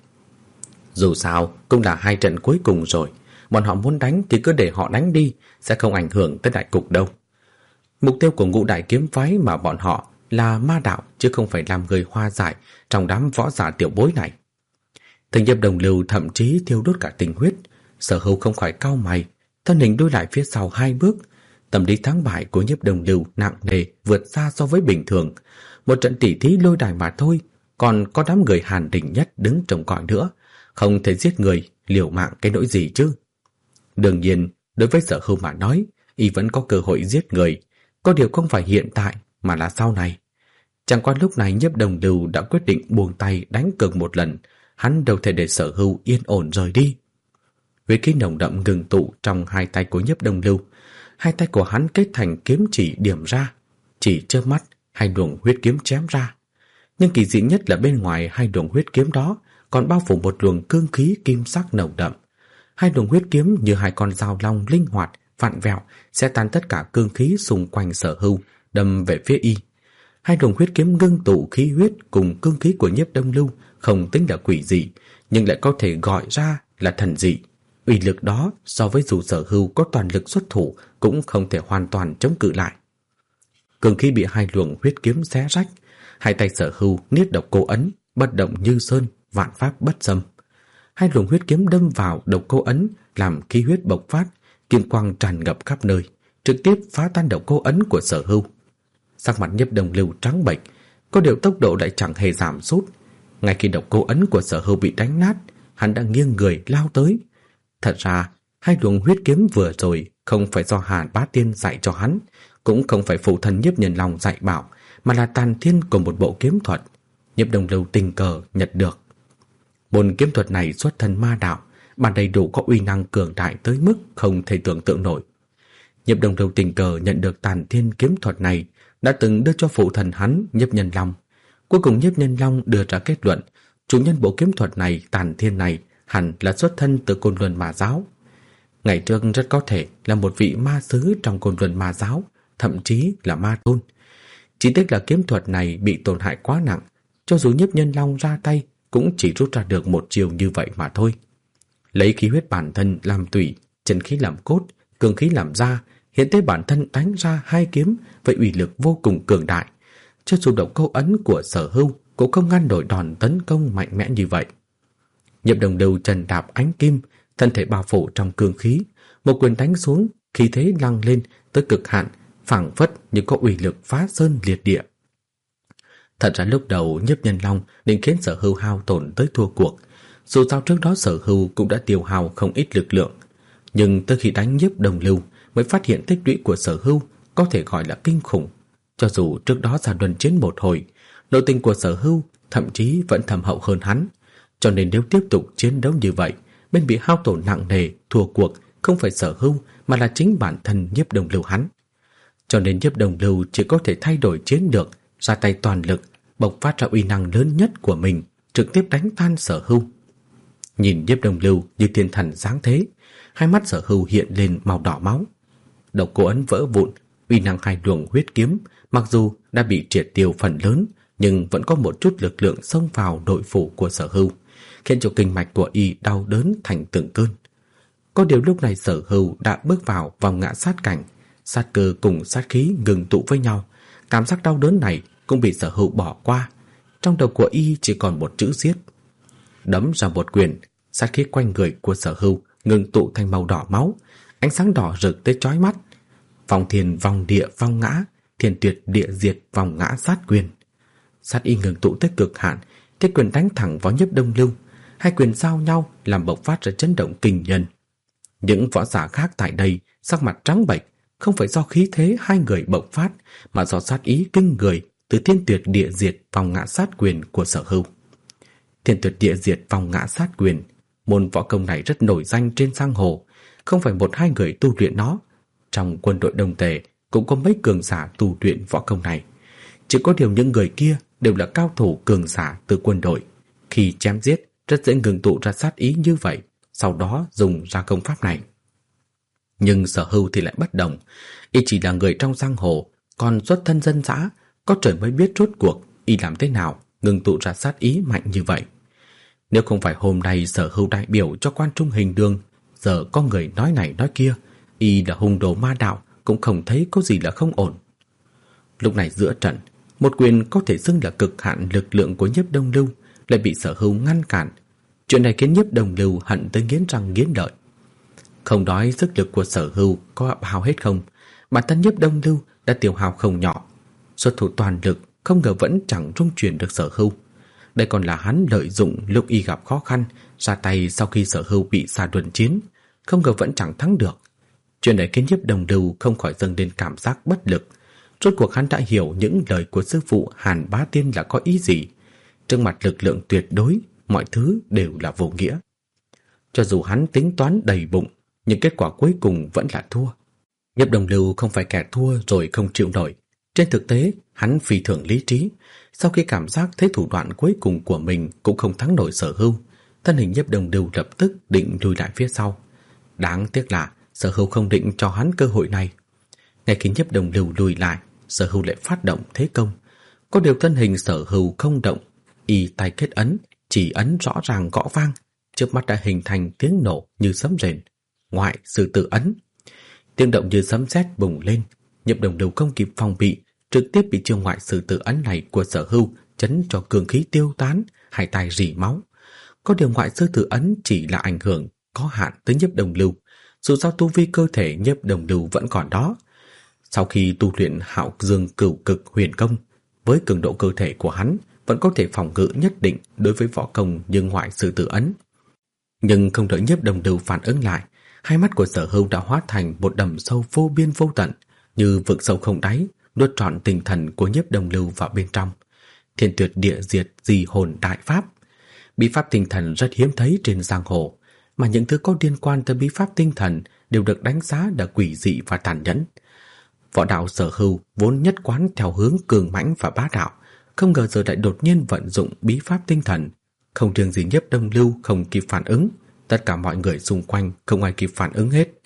Dù sao, cũng là 2 trận cuối cùng rồi, bọn họ muốn đánh thì cứ để họ đánh đi, sẽ không ảnh hưởng tới đại cục đâu. Mục tiêu của Ngũ Đại Kiếm Phái mà bọn họ là ma đạo, chứ không phải làm người hoa giải trong đám võ giả tiểu bối này. Thành Nhiếp Đồng Lưu thậm chí thiêu đốt cả tình huyết, Sở Hưu không khỏi cau mày, thân hình lùi lại phía sau 2 bước. Tâm lý thắng bại của Nhiếp Đồng Lưu nặng nề vượt xa so với bình thường. Một trận tỉ thí lôi đài mà thôi, còn có đám người Hàn Đình Nhất đứng trông coi nữa, không thể giết người, liều mạng cái nỗi gì chứ. Đương nhiên, đối với Sở Hưu mà nói, y vẫn có cơ hội giết người, có điều không phải hiện tại mà là sau này. Chẳng qua lúc này Nhiếp Đồng Lưu đã quyết định buông tay đánh cược một lần, hắn đâu thể để Sở Hưu yên ổn rời đi. Huyết khí nồng đậm ngừng tụ trong 2 tay của Nhiếp Đồng Lưu, 2 tay của hắn kết thành kiếm chỉ điểm ra, chỉ chớp mắt 2 luồng huyết kiếm chém ra. Nhưng kỳ dị nhất là bên ngoài 2 luồng huyết kiếm đó còn bao phủ một luồng cương khí kim sắc nồng đậm. 2 luồng huyết kiếm như 2 con dao long linh hoạt, vặn vẹo, sẽ tan tất cả cương khí xung quanh Sở Hưu, đâm về phía y. 2 luồng huyết kiếm ngưng tụ khí huyết cùng cương khí của Nhiếp Đồng Lưu không tính là quỷ dị, nhưng lại có thể gọi ra là thần dị. Uy lực đó so với dù Sở Hưu có toàn lực xuất thủ cũng không thể hoàn toàn chống cự lại. Cương khí bị 2 luồng huyết kiếm xé rách, 2 tay Sở Hưu niết độc cô ấn, bất động như sơn, vạn pháp bất xâm. 2 luồng huyết kiếm đâm vào độc cô ấn, làm khí huyết bộc phát, kim quang tràn ngập khắp nơi, trực tiếp phá tan độc cô ấn của Sở Hưu. Sắc mặt Nhiếp Đồng Lưu trắng bệch, có điều tốc độ lại chẳng hề giảm sút. Ngay khi độc cô ấn của Sở Hưu bị đánh nát, hắn đã nghiêng người lao tới. Thật ra, 2 luồng huyết kiếm vừa rồi không phải do Hàn Bá Tiên dạy cho hắn, cũng không phải phụ thân Nhiếp Nhân Long dạy bảo, mà là tàn thiên của một bộ kiếm thuật. Nhiếp Đồng Lưu tình cờ nhận được. Môn kiếm thuật này xuất thân ma đạo, bản đầy đủ có uy năng cường đại tới mức không thể tưởng tượng nổi. Nhiếp Đồng Lưu tình cờ nhận được tàn thiên kiếm thuật này, đã từng đưa cho phụ thần hắn Nhiếp Nhân Long. Cuối cùng Nhiếp Nhân Long đưa ra kết luận, chủ nhân bộ kiếm thuật này, tàn thiên này, hẳn là xuất thân từ Côn Luân Ma Giáo. Ngày trước rất có thể là một vị ma sứ trong Côn Luân Ma Giáo, thậm chí là ma tôn. Chỉ tiếc là kiếm thuật này bị tổn hại quá nặng, cho dù Nhiếp Nhân Long ra tay cũng chỉ rút ra được một chiều như vậy mà thôi. Lấy khí huyết bản thân làm tủy, chân khí làm cốt, cường khí làm da, hiện tới bản thân đánh ra 2 kiếm với uy lực vô cùng cường đại. Cho dù độc câu ấn của Sở Hưu cũng không ngăn nổi đòn tấn công mạnh mẽ như vậy. Nhiếp Đồng Lưu trần đạp ánh kim, thân thể bao phủ trong cương khí, một quyền đánh xuống, khí thế lăng lên tới cực hạn, phảng phất như có uy lực phá sơn liệt địa. Thật ra lúc đầu Nhiếp Nhân Long định khiến Sở Hưu hao tổn tới thua cuộc, dù sao trước đó Sở Hưu cũng đã tiêu hao không ít lực lượng, nhưng tới khi đánh Nhiếp Đồng Lưu mới phát hiện tích lũy của Sở Hưu có thể gọi là kinh khủng. Cho dù trước đó ra luân chiến một hồi, nội tình của Sở Hưu thậm chí vẫn thâm hậu hơn hắn, cho nên nếu tiếp tục chiến đấu như vậy, bên bị hao tổn nặng nề, thua cuộc không phải Sở Hưu mà là chính bản thân Nhiếp Đồng Lưu hắn. Cho nên Nhiếp Đồng Lưu chỉ có thể thay đổi chiến lược, ra tay toàn lực, bộc phát ra uy năng lớn nhất của mình, trực tiếp đánh tan Sở Hưu. Nhìn Nhiếp Đồng Lưu như thiên thần sáng thế, hai mắt Sở Hưu hiện lên màu đỏ máu. Độc cô ấn vỡ vụn, uy năng hai luồng huyết kiếm mặc dù đã bị triệt tiêu phần lớn, nhưng vẫn có một chút lực lượng xông vào nội phủ của Sở Hưu, khiến cho kinh mạch của y đau đớn thành từng cơn. Có điều lúc này Sở Hưu đã bước vào vòng ngã sát cảnh, sát cơ cùng sát khí ngừng tụ với nhau, cảm giác đau đớn này cũng bị Sở Hưu bỏ qua. Trong đầu của y chỉ còn một chữ giết. Đấm ra một quyền, sát khí quanh người của Sở Hưu ngừng tụ thành màu đỏ máu, ánh sáng đỏ rực tới chói mắt. Vòng thiên vòng địa vòng ngã, thiên tuyệt địa diệt vòng ngã sát quyền. Sát y ngừng tụ tới cực hạn, thế quyền đánh thẳng vào Nhiếp Đông Lưu. Hai quyền giao nhau làm bộc phát ra chấn động kinh nhân. Những võ giả khác tại đây sắc mặt trắng bệch, không phải do khí thế hai người bộc phát, mà do sát ý kinh người từ thiên tuyệt địa diệt vòng ngã sát quyền của Sở Hưu. Thiên tuyệt địa diệt vòng ngã sát quyền, môn võ công này rất nổi danh trên giang hồ, không phải một hai người tu luyện nó. Trong quân đội Đông Tề cũng có mấy cường giả tu luyện võ công này. Chỉ có điều những người kia đều là cao thủ cường giả từ quân đội. Khi chém giết rất dễ ngừng tụ ra sát ý như vậy, sau đó dùng ra công pháp này. Nhưng Sở Hưu thì lại bất đồng. Y chỉ là người trong giang hồ, còn xuất thân dân dã, có trời mới biết rốt cuộc y làm thế nào ngừng tụ ra sát ý mạnh như vậy. Nếu không phải hôm nay Sở Hưu đại biểu cho quan trung hình đường, giờ có người nói này nói kia, y là hung đồ ma đạo cũng không thấy có gì là không ổn. Lúc này giữa trận, một quyền có thể xưng là cực hạn lực lượng của Nhiếp Đông Lưu lại bị Sở Hưu ngăn cản. Chuyện này khiến Nhiếp Đồng Lưu hận tới nghiến răng nghiến lợi. Không nói sức lực của Sở Hưu có hao hết không, bản thân Nhiếp Đông Lưu đã tiêu hao không nhỏ. Xuất thủ toàn lực không ngờ vẫn chẳng trung chuyển được Sở Hưu. Đây còn là hắn lợi dụng lúc y gặp khó khăn, ra tay sau khi Sở Hưu bị xa luân chiến, không ngờ vẫn chẳng thắng được. Chuyện này khiến Nhiếp Đồng Lưu không khỏi dâng lên cảm giác bất lực. Rốt cuộc hắn đã hiểu những lời của sư phụ Hàn Bá Tiên là có ý gì. Trước mặt lực lượng tuyệt đối, mọi thứ đều là vô nghĩa. Cho dù hắn tính toán đầy bụng, nhưng kết quả cuối cùng vẫn là thua. Nhiếp Đồng Lưu không phải kẻ thua rồi không chịu nổi. Trên thực tế, hắn phi thường lý trí. Sau khi cảm giác thấy thủ đoạn cuối cùng của mình cũng không thắng nổi Sở Hưu, thân hình Nhiếp Đồng Lưu lập tức định lùi lại phía sau. Đáng tiếc là Sở Hưu không định cho hắn cơ hội này. Ngay khi Nhiếp Đồng Lưu lùi lại, Sở Hưu lại phát động thế công. Có điều thân hình Sở Hưu không động, y tay kết ấn, chỉ ấn rõ ràng gõ vang, trước mắt đã hình thành tiếng nổ như sấm rền. Ngoại sư tử ấn. Tiếng động như sấm sét bùng lên, Nhiếp Đồng Lưu không kịp phòng bị, trực tiếp bị chiêu ngoại sư tử ấn này của Sở Hưu chấn cho cường khí tiêu tán, hai tay rỉ máu. Có điều ngoại sư tử ấn chỉ là ảnh hưởng có hạn tới Nhiếp Đồng Lưu, dù sao tu vi cơ thể Nhiếp Đồng Lưu vẫn còn đó. Sau khi tu luyện Hạo Dương Cửu Cực Huyền Công, với cường độ cơ thể của hắn vẫn có thể phòng ngự nhất định đối với võ công như ngoại sư tử ấn. Nhưng không đợi Nhiếp Đồng Lưu phản ứng lại, hai mắt của Sở Hưu đã hóa thành một đầm sâu vô biên vô tận, như vực sâu không đáy, nuốt trọn tinh thần của Nhiếp Đồng Lưu vào bên trong. Thiên tuyệt địa diệt di hồn đại pháp. Bí pháp tinh thần rất hiếm thấy trên giang hồ, mà những thứ có liên quan tới bí pháp tinh thần đều được đánh giá là quỷ dị và tàn nhẫn. Võ đạo Sở Hưu vốn nhất quán theo hướng cường mãnh và bá đạo, không ngờ giờ lại đột nhiên vận dụng bí pháp tinh thần. Không riêng gì Nhiếp Đông Lưu không kịp phản ứng, tất cả mọi người xung quanh không ai kịp phản ứng hết.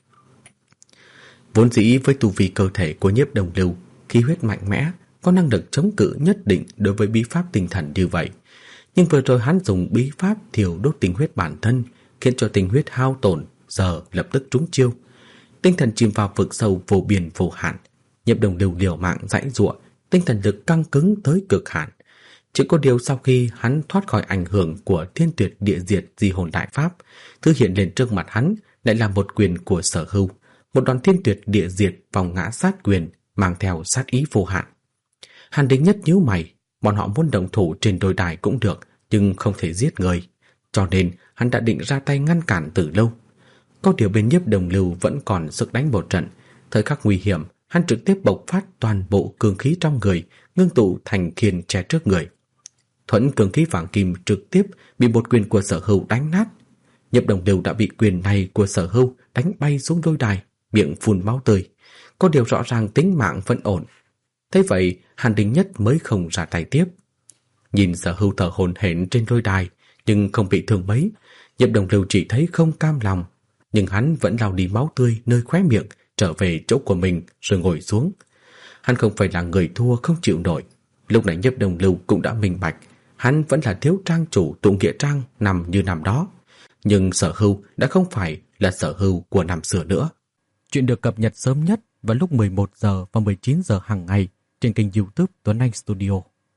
Vốn dĩ với tu vi cơ thể của Nhiếp Đông Lưu, khí huyết mạnh mẽ, có năng lực chống cự nhất định đối với bí pháp tinh thần như vậy. Nhưng vừa rồi hắn dùng bí pháp thiêu đốt tinh huyết bản thân, khiến cho tinh huyết hao tổn, giờ lập tức trúng chiêu. Tinh thần chìm vào vực sâu vô biên vô hạn. Nhiếp Đồng Lưu liều mạng giãy giụa, tinh thần lực căng cứng tới cực hạn. Chỉ có điều sau khi hắn thoát khỏi ảnh hưởng của thiên tuyệt địa diệt di hồn đại pháp, thứ hiện lên trước mặt hắn lại là một quyền của Sở Hưu, một đòn thiên tuyệt địa diệt vòng ngã sát quyền mang theo sát ý vô hạn. Hàn Đình Nhất nhíu mày, bọn họ muốn động thủ trên đôi đài cũng được, nhưng không thể giết người, cho nên hắn đã định ra tay ngăn cản từ lâu. Có điều bên Nhiếp Đồng Lưu vẫn còn sức đánh một trận, thời khắc nguy hiểm, hắn trực tiếp bộc phát toàn bộ cương khí trong người, ngưng tụ thành khiên che trước người. Thuẫn cương khí vàng kim trực tiếp bị một quyền của Sở Hưu đánh nát. Nhiếp Đồng Lưu đã bị quyền này của Sở Hưu đánh bay xuống lôi đài, miệng phun máu tươi. Có điều rõ ràng tính mạng vẫn ổn. Thế vậy, Hàn Đình Nhất mới không ra tay tiếp. Nhìn Sở Hưu thở hổn hển trên lôi đài, nhưng không bị thương mấy, Nhiếp Đồng Lưu chỉ thấy không cam lòng, nhưng hắn vẫn lau đi máu tươi nơi khóe miệng, trở về chỗ của mình rồi ngồi xuống. Hắn không phải là người thua không chịu nổi. Lúc này Nhiếp Đồng Lưu cũng đã minh bạch, hắn vẫn là thiếu trang chủ tụ nghĩa trang nằm như năm đó, nhưng Sở Hưu đã không phải là Sở Hưu của năm xưa nữa. Chuyện được cập nhật sớm nhất vào lúc 11 giờ và 19 giờ hàng ngày trên kênh YouTube Tuấn Anh Studio.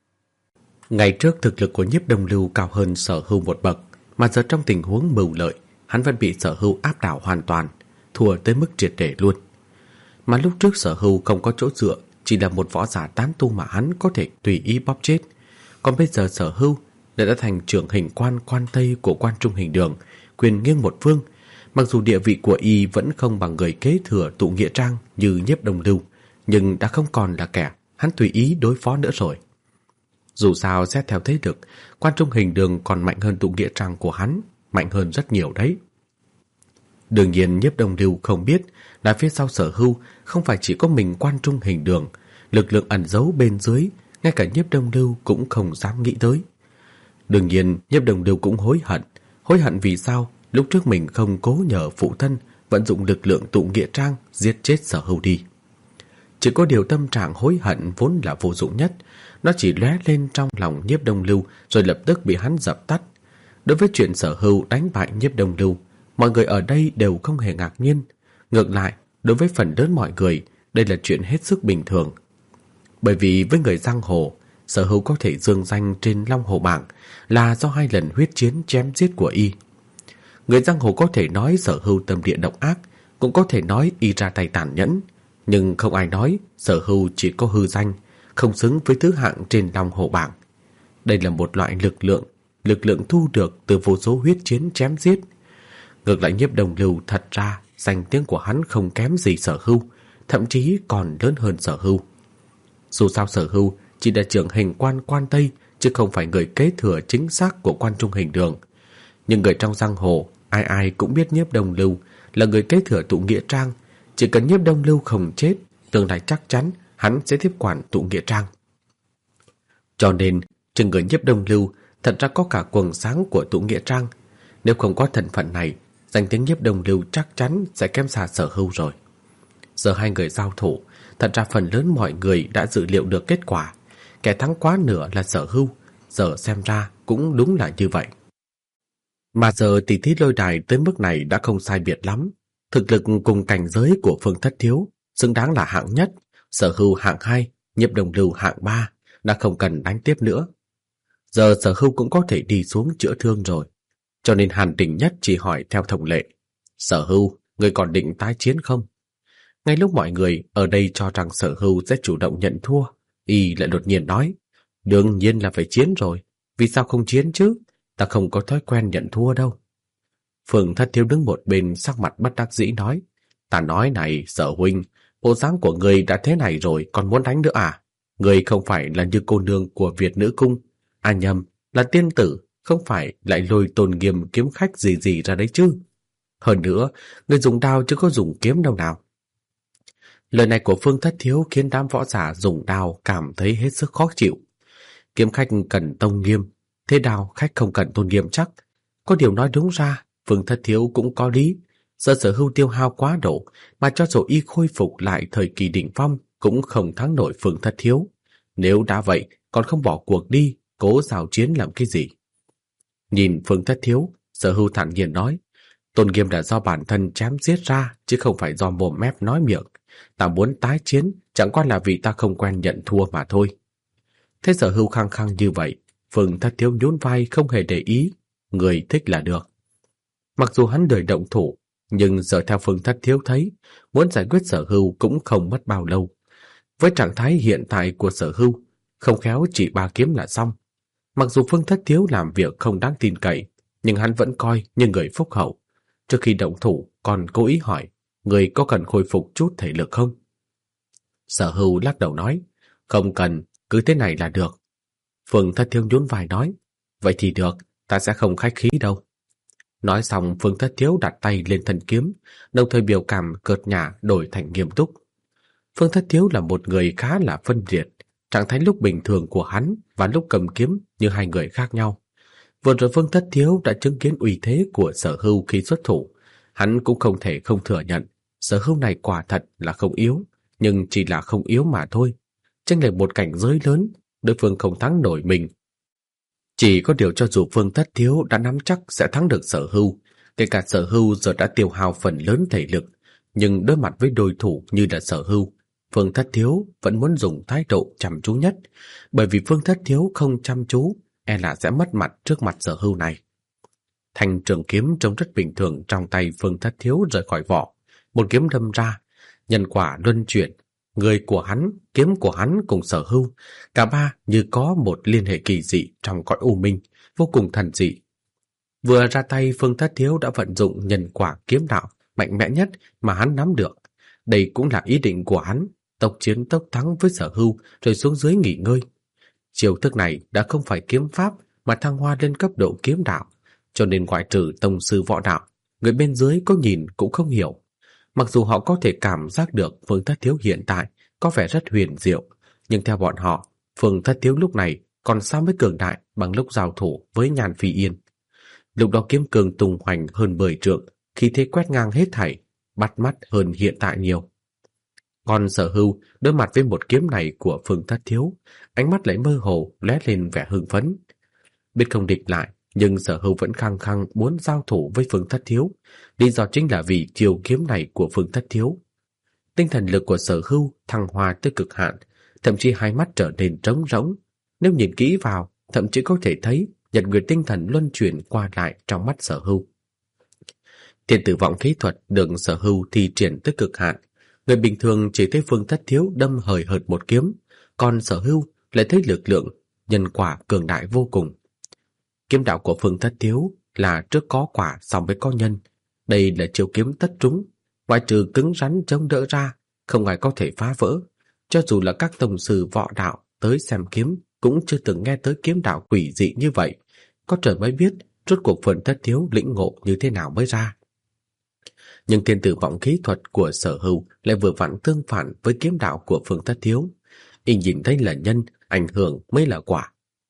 Ngày trước thực lực của Nhiếp Đồng Lưu cao hơn Sở Hưu một bậc, mà giờ trong tình huống mưu lợi, hắn vẫn bị Sở Hưu áp đảo hoàn toàn, thua tới mức triệt để luôn. Mà lúc trước Sở Hưu không có chỗ dựa, chỉ là một võ giả tán tu mà hắn có thể tùy ý bóp chết. Còn bây giờ Sở Hưu đã thành trưởng hình quan Tây của Quan Trung Hình Đường, quyền nghiêng một phương. Mặc dù địa vị của y vẫn không bằng người kế thừa tụ nghĩa trang như Nhiếp Đồng Lưu, nhưng đã không còn là kẻ hắn tùy ý đối phó nữa rồi. Dù sao xét theo thế lực, Quan Trung Hình Đường còn mạnh hơn tụ nghĩa trang của hắn, mạnh hơn rất nhiều đấy. Đương nhiên Nhiếp Đồng Lưu không biết là phía sau Sở Hưu không phải chỉ có mình Quan Trung Hình Đường, lực lượng ẩn giấu bên dưới, ngay cả Nhiếp Đồng Lưu cũng không dám nghĩ tới. Đương nhiên Nhiếp Đồng Lưu cũng hối hận vì sao lúc trước mình không cố nhờ phụ thân vận dụng lực lượng tụ nghĩa trang giết chết Sở Hưu đi. Chỉ có điều tâm trạng hối hận vốn là vô dụng nhất, nó chỉ lóe lên trong lòng Nhiếp Đồng Lưu rồi lập tức bị hắn dập tắt. Đối với chuyện Sở Hưu đánh bại Nhiếp Đồng Lưu, mọi người ở đây đều không hề ngạc nhiên. Ngược lại, đối với phần lớn mọi người, đây là chuyện hết sức bình thường. Bởi vì với người giang hồ, Sở Hưu có thể dương danh trên Long Hồ bảng là do 2 lần huyết chiến chém giết của y. Người giang hồ có thể nói Sở Hưu tâm địa độc ác, cũng có thể nói y ra tay tàn nhẫn, nhưng không ai nói Sở Hưu chỉ có hư danh, không xứng với thứ hạng trên Long Hồ bảng. Đây là một loại lực lượng thu được từ vô số huyết chiến chém giết. Ngược lại Nhiếp Đồng Lưu thật ra danh tiếng của hắn không kém gì Sở Hưu, thậm chí còn lớn hơn Sở Hưu. Dù sao Sở Hưu chỉ là trưởng hình quan Tây, chứ không phải người kế thừa chính xác của Quan Trung Hình Đường. Nhưng người trong giang hồ ai ai cũng biết Nhiếp Đồng Lưu là người kế thừa tụ nghĩa trang. Chỉ cần Nhiếp Đồng Lưu không chết, tương lai chắc chắn hắn sẽ tiếp quản tụ nghĩa trang. Cho nên trên người Nhiếp Đồng Lưu thật ra có cả quầng sáng của tụ nghĩa trang. Nếu không có thân phận này, danh tiếng Nhiếp Đồng Lưu chắc chắn sẽ kém xa Sở Hưu rồi. Giờ hai người giao thủ, thật ra phần lớn mọi người đã dự liệu được kết quả. Kẻ thắng quá nửa là Sở Hưu, giờ xem ra cũng đúng là như vậy. Mà giờ tỷ thí lôi đài tới mức này đã không sai biệt lắm. Thực lực cùng cảnh giới của Phương Thất Thiếu xứng đáng là hạng nhất, Sở Hưu hạng 2, Nhiếp Đồng Lưu hạng 3, đã không cần đánh tiếp nữa. Giờ Sở Hưu cũng có thể đi xuống chữa thương rồi. Cho nên Hàn Đình Nhất chỉ hỏi theo thông lệ: Sở Hưu, người còn định tái chiến không? Ngay lúc mọi người ở đây cho rằng Sở Hưu sẽ chủ động nhận thua, y lại đột nhiên nói: đương nhiên là phải chiến rồi, vì sao không chiến chứ? Ta không có thói quen nhận thua đâu. Phương Thất Thiếu đứng một bên sắc mặt bất đắc dĩ nói: ta nói này Sở huynh, bộ dáng của người đã thế này rồi còn muốn đánh nữa à? Người không phải là như cô nương của Việt Nữ Cung, à nhầm, là tiên tử, không phải lại lôi Tôn Nghiêm kiếm khách gì ra đấy chứ. Hơn nữa, người dùng đao chứ có dùng kiếm đâu nào. Lời này của Phương Thất Thiếu khiến đám võ giả dùng đao cảm thấy hết sức khó chịu. Kiếm khách cần tôn nghiêm, thế đao khách không cần tôn nghiêm chắc. Có điều nói đúng ra, Phương Thất Thiếu cũng có lý. Giờ Sở Hưu tiêu hao quá độ, mà cho dù y khôi phục lại thời kỳ đỉnh phong cũng không thắng nổi Phương Thất Thiếu. Nếu đã vậy, còn không bỏ cuộc đi, cố giao chiến làm cái gì? Nhìn Phương Thất Thiếu, Sở Hưu thản nhiên nói: tôn nghiêm là do bản thân chém giết ra, chứ không phải do mồm mép nói miệng. Ta muốn tái chiến, chẳng qua là vì ta không quen nhận thua mà thôi. Thế Sở Hưu khăng khăng như vậy, Phương Thất Thiếu nhún vai không hề để ý, người thích là được. Mặc dù hắn đời động thủ, nhưng giờ theo Phương Thất Thiếu thấy, muốn giải quyết Sở Hưu cũng không mất bao lâu. Với trạng thái hiện tại của Sở Hưu, không khéo chỉ 3 kiếm là xong. Mặc dù Phương Thất Thiếu làm việc không đáng tin cậy, nhưng hắn vẫn coi như người phúc hậu. Trước khi động thủ còn cố ý hỏi: người có cần khôi phục chút thể lực không? Sở Hưu lắc đầu nói, không cần, cứ thế này là được. Phương Thất Thiếu nhún vai nói, vậy thì được, ta sẽ không khách khí đâu. Nói xong, Phương Thất Thiếu đặt tay lên thân kiếm, đồng thời biểu cảm cợt nhả đổi thành nghiêm túc. Phương Thất Thiếu là một người khá là phân biệt, trạng thái lúc bình thường của hắn và lúc cầm kiếm như hai người khác nhau. Vừa rồi Phương Thất Thiếu đã chứng kiến uy thế của Sở Hưu khi xuất thủ, hắn cũng không thể không thừa nhận, Sở Hưu này quả thật là không yếu, nhưng chỉ là không yếu mà thôi. Chênh lệch một cảnh giới lớn, đối phương không thắng nổi mình. Chỉ có điều cho dù Phương Thất Thiếu đã nắm chắc sẽ thắng được Sở Hưu, kể cả Sở Hưu giờ đã tiêu hao phần lớn thể lực, nhưng đối mặt với đối thủ như là Sở Hưu, Phương Thất Thiếu vẫn muốn dùng thái độ chăm chú nhất, bởi vì Phương Thất Thiếu không chăm chú, e là sẽ mất mặt trước mặt Sở Hưu này. Thanh trường kiếm trông rất bình thường trong tay Phương Thất Thiếu rời khỏi vỏ, một kiếm đâm ra, nhân quả luân chuyển, người của hắn, kiếm của hắn cùng Sở Hưu, cả ba như có một liên hệ kỳ dị trong cõi u minh, vô cùng thần dị. Vừa ra tay, Phương Thất Thiếu đã vận dụng nhân quả kiếm đạo mạnh mẽ nhất mà hắn nắm được. Đây cũng là ý định của hắn, tốc chiến tốc thắng với Sở Hưu rồi xuống dưới nghỉ ngơi. Chiêu thức này đã không phải kiếm pháp mà thăng hoa lên cấp độ kiếm đạo, cho nên ngoại trừ tông sư võ đạo, người bên dưới có nhìn cũng không hiểu. Mặc dù họ có thể cảm giác được Phương Thất Thiếu hiện tại có vẻ rất huyền diệu, nhưng theo bọn họ, Phương Thất Thiếu lúc này còn xa mới cường đại bằng lúc giao thủ với Nhan Phi Yên. Lúc đó kiếm cường tung hoành hơn 10 trượng, khi thế quét ngang hết thảy, bắt mắt hơn hiện tại nhiều. Còn Sở Hưu đối mặt với một kiếm này của Phương Thất Thiếu, ánh mắt lại mơ hồ lóe lên vẻ hưng phấn. Biết không địch lại, nhưng Sở Hưu vẫn khăng khăng muốn giao thủ với Phương Thất Thiếu, lý do chính là vì chiêu kiếm này của Phương Thất Thiếu. Tinh thần lực của Sở Hưu thăng hoa tới cực hạn, thậm chí hai mắt trở nên trống rỗng. Nếu nhìn kỹ vào, thậm chí có thể thấy nhật nguyệt tinh thần luân chuyển qua lại trong mắt Sở Hưu. Thiên tử vọng khí thuật được Sở Hưu thi triển tới cực hạn. Người bình thường chỉ thấy Phương Thất Thiếu đâm hời hợt một kiếm, còn Sở Hưu lại thấy lực lượng, nhân quả cường đại vô cùng. Kiếm đạo của Phương Thất Thiếu là trước có quả sau mới có nhân. Đây là chiêu kiếm tất trúng, ngoại trừ cứng rắn chống đỡ ra, không ai có thể phá vỡ. Cho dù là các tông sư võ đạo tới xem kiếm cũng chưa từng nghe tới kiếm đạo quỷ dị như vậy. Có trời mới biết rốt cuộc Phương Thất Thiếu lĩnh ngộ như thế nào mới ra. Nhưng thiên tử vọng khí thuật của Sở Hưu lại vừa vặn tương phản với kiếm đạo của Phương Thất Thiếu. Y nhìn thấy là nhân, ảnh hưởng mới là quả.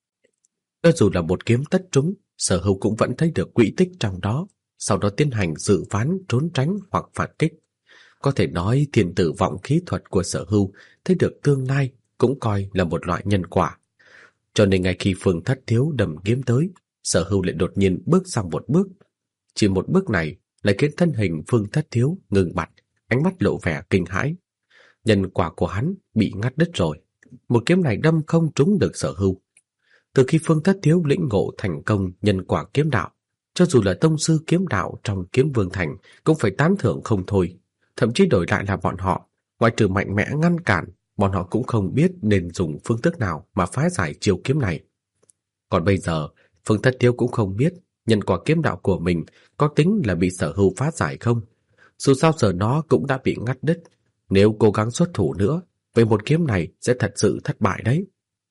Cho dù là một kiếm tất trúng, Sở Hưu cũng vẫn thấy được quỹ tích trong đó, sau đó tiến hành dự phán, trốn tránh hoặc phản kích. Có thể nói thiên tử vọng khí thuật của Sở Hưu thấy được tương lai cũng coi là một loại nhân quả. Cho nên ngay khi Phương Thất Thiếu đâm kiếm tới, Sở Hưu lại đột nhiên bước sang một bước. Chỉ một bước này lại khiến thân hình Phương Thất Thiếu ngừng bặt, ánh mắt lộ vẻ kinh hãi. Nhân quả của hắn bị ngắt đứt rồi. Một kiếm này đâm không trúng được Sở Hưu. Từ khi Phương Thất Thiếu lĩnh ngộ thành công nhân quả kiếm đạo, cho dù là tông sư kiếm đạo trong Kiếm Vương Thành cũng phải tán thưởng không thôi. Thậm chí đổi lại là bọn họ, ngoại trừ mạnh mẽ ngăn cản, bọn họ cũng không biết nên dùng phương thức nào mà phá giải chiêu kiếm này. Còn bây giờ, Phương Thất Thiếu cũng không biết nhân quả kiếm đạo của mình có tính là bị Sở Hưu phá giải không. Dù sao giờ nó cũng đã bị ngắt đứt, nếu cố gắng xuất thủ nữa, vậy một kiếm này sẽ thật sự thất bại đấy.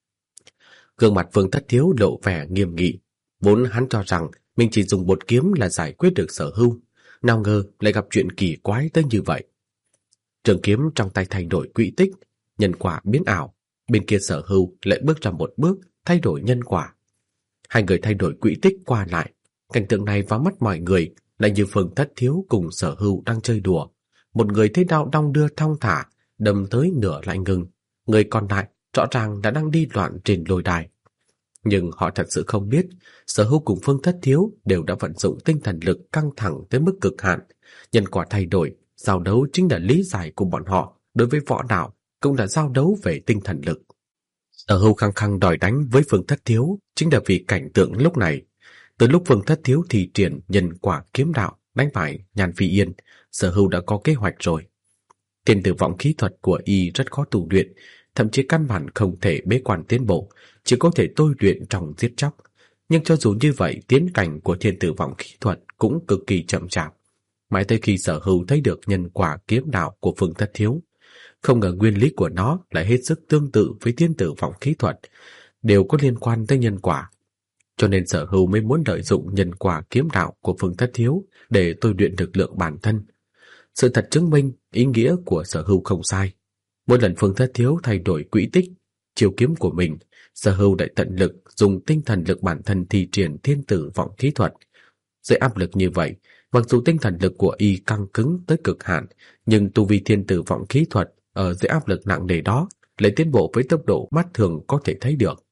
Gương mặt Phương Thất Thiếu lộ vẻ nghiêm nghị, vốn hắn cho rằng mình chỉ dùng một kiếm là giải quyết được Sở Hưu, nào ngờ lại gặp chuyện kỳ quái tới như vậy. Trường kiếm trong tay thay đổi quỹ tích, nhân quả biến ảo, bên kia Sở Hưu lại bước ra một bước, thay đổi nhân quả. Hai người thay đổi quỹ tích qua lại, cảnh tượng này vào mắt mọi người lại như Phương Thất Thiếu cùng Sở Hưu đang chơi đùa. Một người thấy đao đong đưa thong thả, đâm tới nửa lại ngừng, người còn lại rõ ràng đã đang đi loạn trên lôi đài. Nhưng họ thật sự không biết, Sở Hưu cùng Phương Thất Thiếu đều đã vận dụng tinh thần lực căng thẳng tới mức cực hạn. Nhân quả thay đổi, giao đấu chính là lý giải của bọn họ đối với võ đạo, cũng là giao đấu về tinh thần lực. Sở Hưu khăng khăng đòi đánh với Phương Thất Thiếu chính là vì cảnh tượng lúc này. Từ lúc Phương Thất Thiếu thi triển nhân quả kiếm đạo đánh bại Nhan Phi Yên, Sở Hưu đã có kế hoạch rồi. Thiên tử vọng khí thuật của y rất khó tu luyện, thậm chí căn bản không thể bế quan tiến bộ, chỉ có thể tôi luyện trong giết chóc. Nhưng cho dù như vậy, tiến cảnh của thiên tử vọng khí thuật cũng cực kỳ chậm chạp. Mãi tới khi Sở Hưu thấy được nhân quả kiếm đạo của Phương Thất Thiếu, Không ngờ nguyên lý của nó lại hết sức tương tự với thiên tử vọng khí thuật, đều có liên quan tới nhân quả. Cho nên Sở Hưu mới muốn lợi dụng nhân quả kiếm đạo của Phương Thất Thiếu để tôi luyện lực lượng bản thân. Sự thật chứng minh ý nghĩa của Sở Hưu không sai. Mỗi lần Phương Thất Thiếu thay đổi quỹ tích, chiêu kiếm của mình, Sở Hưu lại tận lực dùng tinh thần lực bản thân thi triển thiên tử vọng khí thuật. Dưới áp lực như vậy, mặc dù tinh thần lực của y căng cứng tới cực hạn, nhưng tu vi thiên tử vọng khí thuật ở dưới áp lực nặng nề đó lại tiến bộ với tốc độ mắt thường có thể thấy được.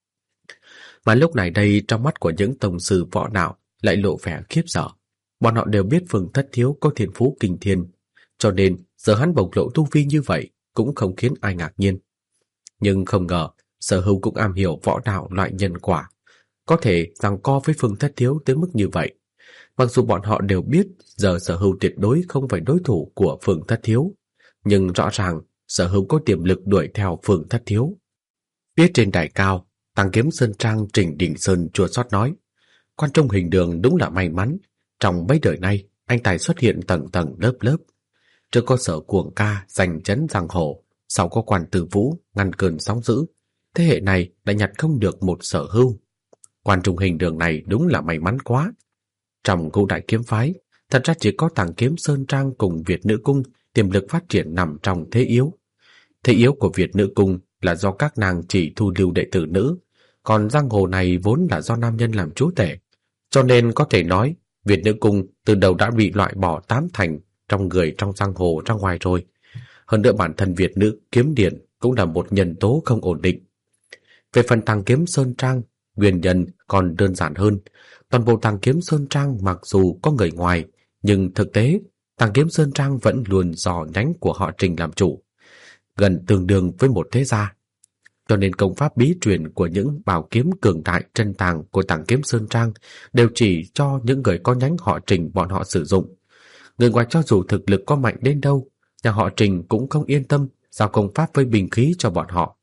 Mà lúc này đây, trong mắt của những tông sư võ đạo lại lộ vẻ khiếp sợ. Bọn họ đều biết Phương Thất Thiếu có thiên phú kinh thiên, cho nên giờ hắn bộc lộ tu vi như vậy cũng không khiến ai ngạc nhiên. Nhưng không ngờ Sở Hưu cũng am hiểu võ đạo loại nhân quả, có thể giằng co với Phương Thất Thiếu tới mức như vậy. Mặc dù bọn họ đều biết giờ Sở Hưu tuyệt đối không phải đối thủ của Phương Thất Thiếu, nhưng rõ ràng Sở Hưu có tiềm lực đuổi theo Phương Thất Thiếu. Phía trên đài cao, Tàng Kiếm Sơn Trang Trình Đình Sơn chua xót nói, Quan Trung Hình Đường đúng là may mắn, trong mấy đời nay anh tài xuất hiện tầng tầng lớp lớp. Trước có Sở Cuồng Ca giành chấn giang hồ, sau có Quan Tử Vũ ngăn cơn sóng dữ, thế hệ này đã nhặt không được một Sở Hưu. Quan Trung Hình Đường này đúng là may mắn quá. Trong Ngũ Đại Kiếm Phái, thật ra chỉ có Tàng Kiếm Sơn Trang cùng Việt Nữ Cung tiềm lực phát triển nằm trong thế yếu. Thế yếu của Việt Nữ Cung là do các nàng chỉ thu lưu đệ tử nữ, còn giang hồ này vốn là do nam nhân làm chúa tể, cho nên có thể nói Việt Nữ Cung từ đầu đã bị loại bỏ 8 thành trong người trong giang hồ ra ngoài rồi. Hơn nữa bản thân Việt Nữ Kiếm Điện cũng là một nhân tố không ổn định. Về phần Tàng Kiếm Sơn Trang, nguyên nhân còn đơn giản hơn. Toàn bộ Tàng Kiếm Sơn Trang mặc dù có người ngoài, nhưng thực tế Tàng Kiếm Sơn Trang vẫn luôn do nhánh của họ Trình làm chủ, gần tương đương với một thế gia. Cho nên công pháp bí truyền của những bảo kiếm cường đại chân tàng của Tàng Kiếm Sơn Trang đều chỉ cho những người có nhánh họ Trình bọn họ sử dụng. Người ngoài cho dù thực lực có mạnh đến đâu, nhà họ Trình cũng không yên tâm giao công pháp với binh khí cho bọn họ.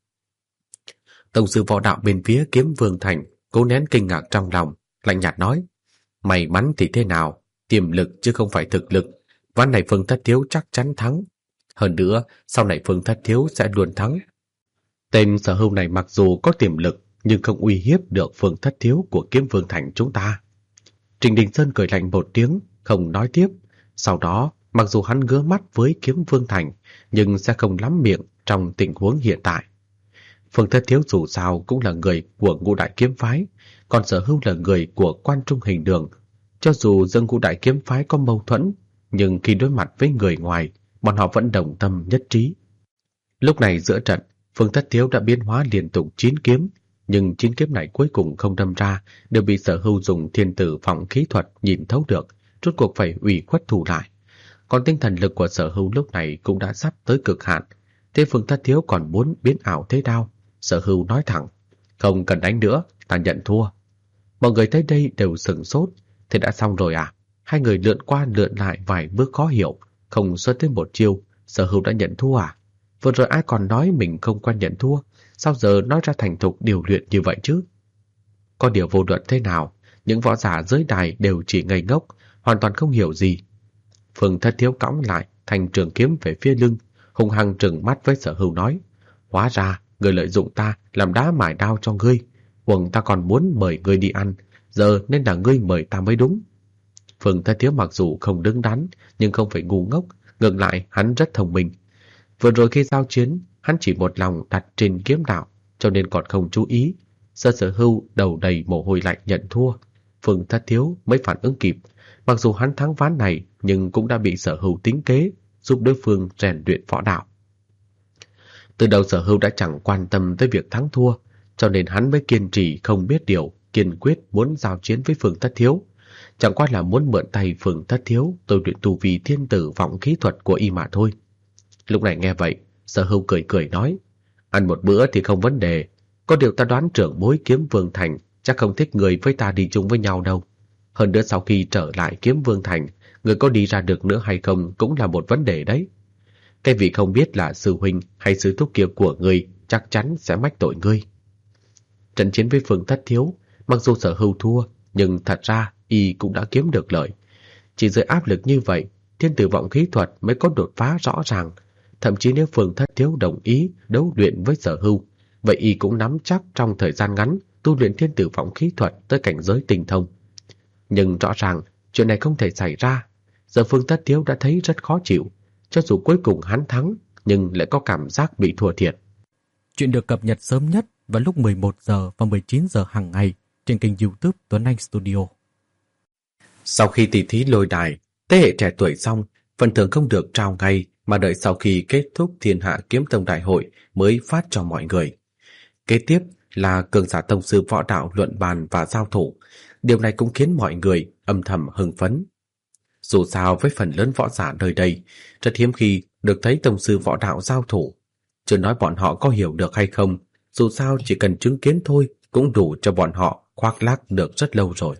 Tổng sư võ đạo bên phía Kiếm Vương Thành cố nén kinh ngạc trong lòng, lạnh nhạt nói, may mắn thì thế nào, tiềm lực chứ không phải thực lực, ván này Phương Thất Thiếu chắc chắn thắng. Hơn nữa, sau này Phương Thất Thiếu sẽ luôn thắng. Tên Sở Hưu này mặc dù có tiềm lực, nhưng không uy hiếp được Phương Thất Thiếu của Kiếm Vương Thành chúng ta. Trình Đình Sơn cười lạnh một tiếng, không nói tiếp. Sau đó, mặc dù hắn ngứa mắt với Kiếm Vương Thành, nhưng sẽ không lắm miệng trong tình huống hiện tại. Phương Thất Thiếu dù sao cũng là người của Ngũ Đại Kiếm Phái, còn Sở Hưu là người của Quan Trung Hình Đường. Cho dù dân Ngũ Đại Kiếm Phái có mâu thuẫn, nhưng khi đối mặt với người ngoài, bọn họ vẫn đồng tâm nhất trí. Lúc này giữa trận, Phương Thất Thiếu đã biến hóa liên tục 9 kiếm, nhưng 9 kiếm này cuối cùng không đâm ra, đều bị Sở Hưu dùng thiên tử vọng khí thuật nhìn thấu được, rốt cuộc phải ủy khuất thủ lại. Còn tinh thần lực của Sở Hưu lúc này cũng đã sắp tới cực hạn, thế Phương Thất Thiếu còn muốn biến ảo thế đao. Sở Hưu nói thẳng, không cần đánh nữa, ta nhận thua. Mọi người tới đây đều sửng sốt, thế đã xong rồi à? Hai người lượn qua lượn lại vài bước khó hiểu, không xuất thêm một chiêu, Sở Hưu đã nhận thua à? Vừa rồi ai còn nói mình không quen nhận thua, sao giờ nói ra thành thục điều luyện như vậy chứ? Có điều vô luận thế nào, những võ giả dưới đài đều chỉ ngây ngốc, hoàn toàn không hiểu gì. Phương Thất Thiếu cõng lại thành trường kiếm về phía lưng, hung hăng trừng mắt với Sở Hưu nói, hóa ra người lợi dụng ta làm đá mài đao cho ngươi, huống ta còn muốn mời ngươi đi ăn, giờ nên là ngươi mời ta mới đúng. Phương Thất Thiếu mặc dù không đứng đắn, nhưng không phải ngu ngốc, ngược lại hắn rất thông minh. Vừa rồi khi giao chiến, hắn chỉ một lòng đặt trên kiếm đạo, cho nên còn không chú ý. Sở Hưu đầu đầy mồ hôi lạnh nhận thua, Phương Thất Thiếu mới phản ứng kịp. Mặc dù hắn thắng ván này, nhưng cũng đã bị Sở Hưu tính kế, giúp đối phương rèn luyện võ đạo. Từ đầu Sở Hưu đã chẳng quan tâm tới việc thắng thua, cho nên hắn mới kiên trì không biết điều, kiên quyết muốn giao chiến với Phương Thất Thiếu. Chẳng qua là muốn mượn tay Phương Thất Thiếu tôi luyện tu vi thiên tử vọng khí thuật của y mà thôi. Lúc này nghe vậy, Sở Hưu cười cười nói, ăn một bữa thì không vấn đề, có điều ta đoán trưởng bối Kiếm Vương Thành chắc không thích người với ta đi chung với nhau đâu. Hơn nữa sau khi trở lại Kiếm Vương Thành, người có đi ra được nữa hay không cũng là một vấn đề đấy. Cái vị không biết là sư huynh hay sư thúc kia của người chắc chắn sẽ mách tội ngươi. Trận chiến với Phương Thất Thiếu, mặc dù Sở Hưu thua, nhưng thật ra y cũng đã kiếm được lợi. Chỉ dưới áp lực như vậy, thiên tử vọng khí thuật mới có đột phá rõ ràng. thậm chí nếu Phương Thất Thiếu đồng ý đấu luyện với Sở Hưu, vậy y cũng nắm chắc trong thời gian ngắn tu luyện thiên tử phỏng khí thuật tới cảnh giới tinh thông. Nhưng rõ ràng chuyện này không thể xảy ra. Giờ Phương Thất Thiếu đã thấy rất khó chịu, cho dù cuối cùng hắn thắng nhưng lại có cảm giác bị thua thiệt. Chuyện được cập nhật sớm nhất vào lúc 11 giờ và 19 giờ hàng ngày trên kênh YouTube Tuấn Anh Studio. Sau khi tỷ thí lôi đài, thế hệ trẻ tuổi xong, phần thưởng không được trao ngay mà đợi sau khi kết thúc Thiên Hạ Kiếm Tông Đại hội mới phát cho mọi người. Kế tiếp là cường giả tông sư võ đạo luận bàn và giao thủ. Điều này cũng khiến mọi người âm thầm hưng phấn. Dù sao với phần lớn võ giả nơi đây, rất hiếm khi được thấy tông sư võ đạo giao thủ. Chưa nói bọn họ có hiểu được hay không, dù sao chỉ cần chứng kiến thôi cũng đủ cho bọn họ khoác lác được rất lâu rồi.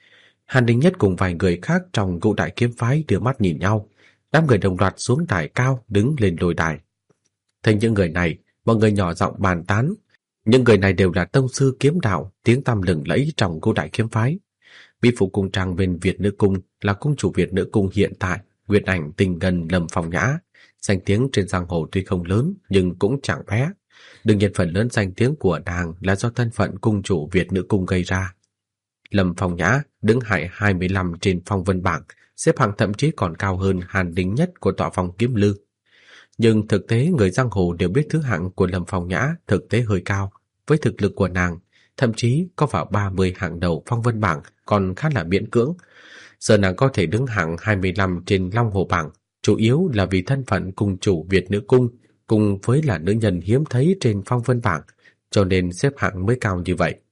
Hàn Đình Nhất cùng vài người khác trong Ngũ Đại Kiếm Phái đưa mắt nhìn nhau, đám người đồng loạt xuống đài cao đứng lên lôi đài. Thấy những người này, mọi người nhỏ giọng bàn tán. Những người này đều là tông sư kiếm đạo, tiếng tăm lừng lẫy trong Ngũ Đại Kiếm Phái. Bí phụ cung trang bên Việt Nữ Cung là cung chủ Việt Nữ Cung hiện tại, Nguyệt Ảnh Tình Ngân Lâm Phong Nhã. Danh tiếng trên giang hồ tuy không lớn nhưng cũng chẳng bé. Đương nhiên phần lớn danh tiếng của nàng là do thân phận cung chủ Việt Nữ Cung gây ra. Lâm Phong Nhã đứng hạng 25 trên phong vân bảng, xếp hạng thậm chí còn cao hơn Hàn Đình Nhất của tọa phong Kiếm Lư. Nhưng thực tế người giang hồ đều biết thứ hạng của Lâm Phong Nhã thực tế hơi cao. Với thực lực của nàng, thậm chí có vào 30 hạng đầu phong vân bảng còn khá là miễn cưỡng. Giờ nàng có thể đứng hạng 25 trên Long Hồ bảng, chủ yếu là vì thân phận cung chủ Việt Nữ Cung, cùng với là nữ nhân hiếm thấy trên phong vân bảng, cho nên xếp hạng mới cao như vậy.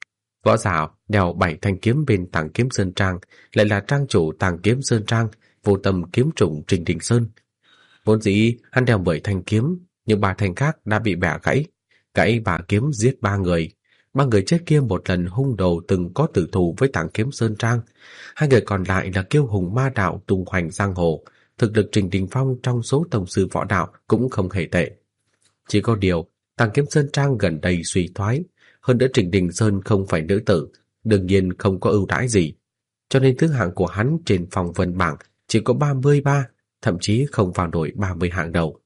Võ giả đeo 7 thanh kiếm bên Tàng Kiếm Sơn Trang lại là trang chủ Tàng Kiếm Sơn Trang, Vô Tâm kiếm trùng Trình Đình Sơn. Vốn dĩ hắn đeo 7 thanh kiếm, nhưng 3 thanh khác đã bị bẻ gãy 3 kiếm giết 3 người. 3 người chết kia một lần hung đồ từng có tử thù với Tàng Kiếm Sơn Trang. 2 người còn lại là kiêu hùng ma đạo tung hoành giang hồ. Thực lực Trình Đình Phong trong số tông sư võ đạo cũng không hề tệ. Chỉ có điều, Tàng Kiếm Sơn Trang gần đây suy thoái, hơn nữa Trình Đình Sơn không phải nữ tử, đương nhiên không có ưu đãi gì. Cho nên thứ hạng của hắn trên phong vân bảng chỉ có 33, thậm chí không vào nổi 30 hạng đầu.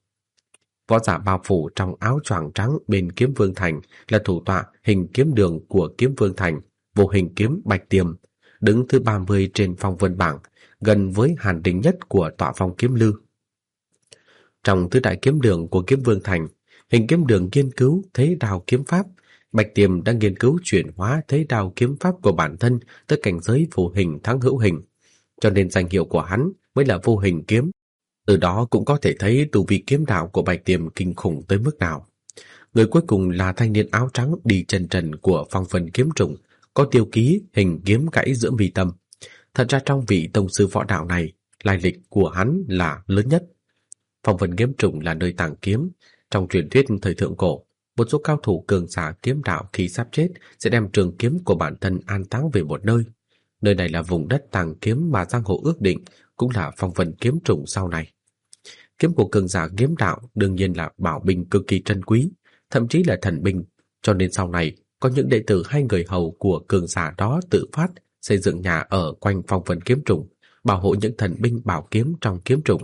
Võ giả bao phủ trong áo choàng trắng bên Kiếm Vương Thành là thủ tọa Hình Kiếm Đường của Kiếm Vương Thành, Vô Hình Kiếm Bạch Tiềm, đứng thứ 30 trên phong vân bảng, gần với Hàn Đình Nhất của tọa phong Kiếm Lư. Trong tứ đại kiếm đường của Kiếm Vương Thành, Hình Kiếm Đường nghiên cứu thế đao kiếm pháp, Bạch Tiềm đang nghiên cứu chuyển hóa thế đao kiếm pháp của bản thân tới cảnh giới vô hình thắng hữu hình, cho nên danh hiệu của hắn mới là Vô Hình Kiếm. Từ đó cũng có thể thấy tu vi kiếm đạo của Bạch Tiềm kinh khủng tới mức nào. Người cuối cùng là thanh niên áo trắng đi chân trần của phong vân kiếm trùng, có tiêu ký hình kiếm gãy giữa mi tâm. Thật ra trong vị tông sư võ đạo này, lai lịch của hắn là lớn nhất. Phong vân kiếm trùng là nơi tàng kiếm. Trong truyền thuyết thời thượng cổ, một số cao thủ cường giả kiếm đạo khi sắp chết sẽ đem trường kiếm của bản thân an táng về một nơi. Nơi này là vùng đất tàng kiếm mà giang hồ ước định, cũng là phong vân kiếm trùng sau này. Kiếm của cường giả kiếm đạo đương nhiên là bảo binh cực kỳ trân quý, thậm chí là thần binh, cho nên sau này có những đệ tử hay người hầu của cường giả đó tự phát xây dựng nhà ở quanh phong vân kiếm trùng, bảo hộ những thần binh bảo kiếm trong kiếm trùng.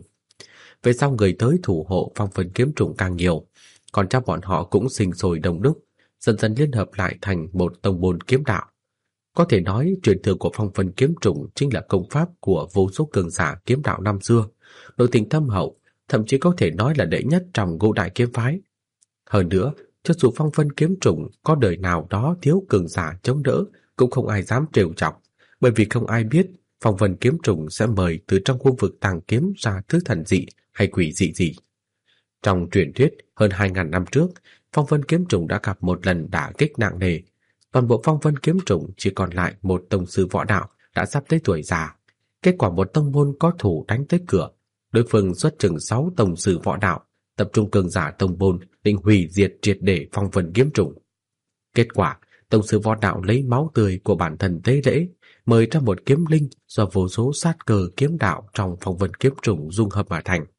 Về sau người tới thủ hộ phong vân kiếm trùng càng nhiều, còn cha bọn họ cũng sinh sôi đông đúc, dần dần liên hợp lại thành một tông môn kiếm đạo. Có thể nói truyền thừa của phong vân kiếm trùng chính là công pháp của vô số cường giả kiếm đạo năm xưa, nội tình thâm hậu, thậm chí có thể nói là đệ nhất trong Ngũ Đại Kiếm Phái. Hơn nữa, cho dù phong vân kiếm trùng có đời nào đó thiếu cường giả chống đỡ, cũng không ai dám trêu chọc, bởi vì không ai biết phong vân kiếm trùng sẽ mời từ trong khu vực tàng kiếm ra thứ thần dị hay quỷ dị gì. Trong truyền thuyết, hơn 2.000 năm trước, phong vân kiếm trùng đã gặp một lần đả kích nặng nề. Toàn bộ phong vân kiếm trùng chỉ còn lại một tông sư võ đạo đã sắp tới tuổi già. Kết quả một tông môn có thủ đánh tới cửa, đối phương xuất chừng 6 tông sư võ đạo, tập trung cường giả tông môn định hủy diệt triệt để phong vân kiếm trùng. Kết quả, tông sư võ đạo lấy máu tươi của bản thân tế lễ, mời ra một kiếm linh do vô số sát cơ kiếm đạo trong phong vân kiếm trùng dung hợp mà thành.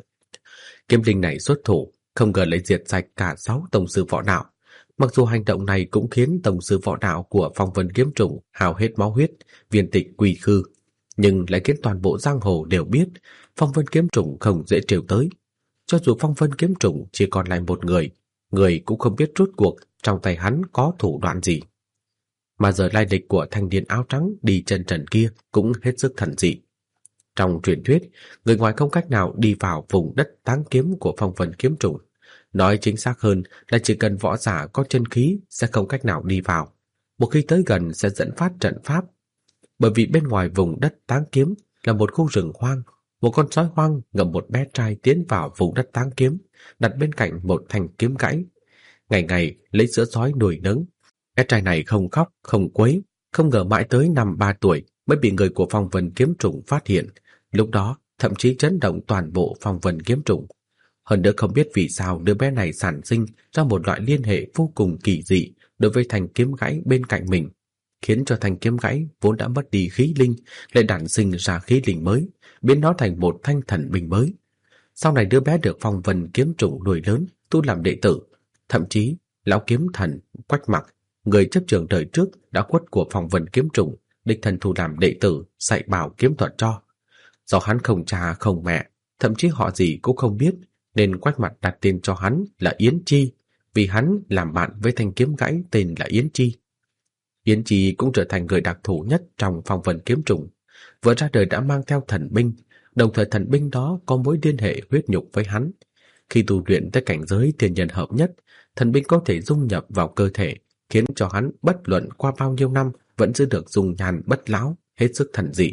Kiếm linh này xuất thủ, không ngờ lấy diệt sạch cả 6 tông sư võ đạo. Mặc dù hành động này cũng khiến tông sư võ đạo của phong vân kiếm trùng hao hết máu huyết, viên tịch quy khư, nhưng lại khiến toàn bộ giang hồ đều biết phong vân kiếm trùng không dễ trêu tới. Cho dù phong vân kiếm trùng chỉ còn lại một người cũng không biết rốt cuộc trong tay hắn có thủ đoạn gì. Mà giờ lai lịch của thanh niên áo trắng đi chân trần kia cũng hết sức thần dị. Trong truyền thuyết, người ngoài không cách nào đi vào vùng đất táng kiếm của phong vân kiếm trùng. Nói chính xác hơn là chỉ cần võ giả có chân khí sẽ không cách nào đi vào. Một khi tới gần sẽ dẫn phát trận pháp. Bởi vì bên ngoài vùng đất táng kiếm là một khu rừng hoang, một con sói hoang ngậm một bé trai tiến vào vùng đất táng kiếm, đặt bên cạnh một thanh kiếm gãy. Ngày ngày lấy sữa sói nuôi nấng. Bé trai này không khóc, không quấy, không ngờ mãi tới năm 3 tuổi mới bị người của phong vân kiếm trùng phát hiện. Lúc đó thậm chí chấn động toàn bộ phong vân kiếm trùng. Hơn nữa không biết vì sao đứa bé này sản sinh ra một loại liên hệ vô cùng kỳ dị đối với thanh kiếm gãy bên cạnh mình, khiến cho thanh kiếm gãy vốn đã mất đi khí linh lại đản sinh ra khí linh mới, biến nó thành một thanh thần binh mới. Sau này đứa bé được phong vân kiếm trùng nuôi lớn, tu làm đệ tử, thậm chí lão kiếm thần Quách Mặc, người chấp trưởng đời trước đã khuất của phong vân kiếm trùng, đích thân thu làm đệ tử dạy bảo kiếm thuật cho. Do hắn không cha không mẹ, thậm chí họ gì cũng không biết, nên Quách Mặc đặt tên cho hắn là Yến Chi, vì hắn làm bạn với thanh kiếm gãy tên là Yến Chi. Yến Chi cũng trở thành người đặc thù nhất trong phong vân kiếm trùng, vừa ra đời đã mang theo thần binh, đồng thời thần binh đó có mối liên hệ huyết nhục với hắn. Khi tu luyện tới cảnh giới thiên nhân hợp nhất, thần binh có thể dung nhập vào cơ thể, khiến cho hắn bất luận qua bao nhiêu năm vẫn giữ được dung nhan bất lão, hết sức thần dị.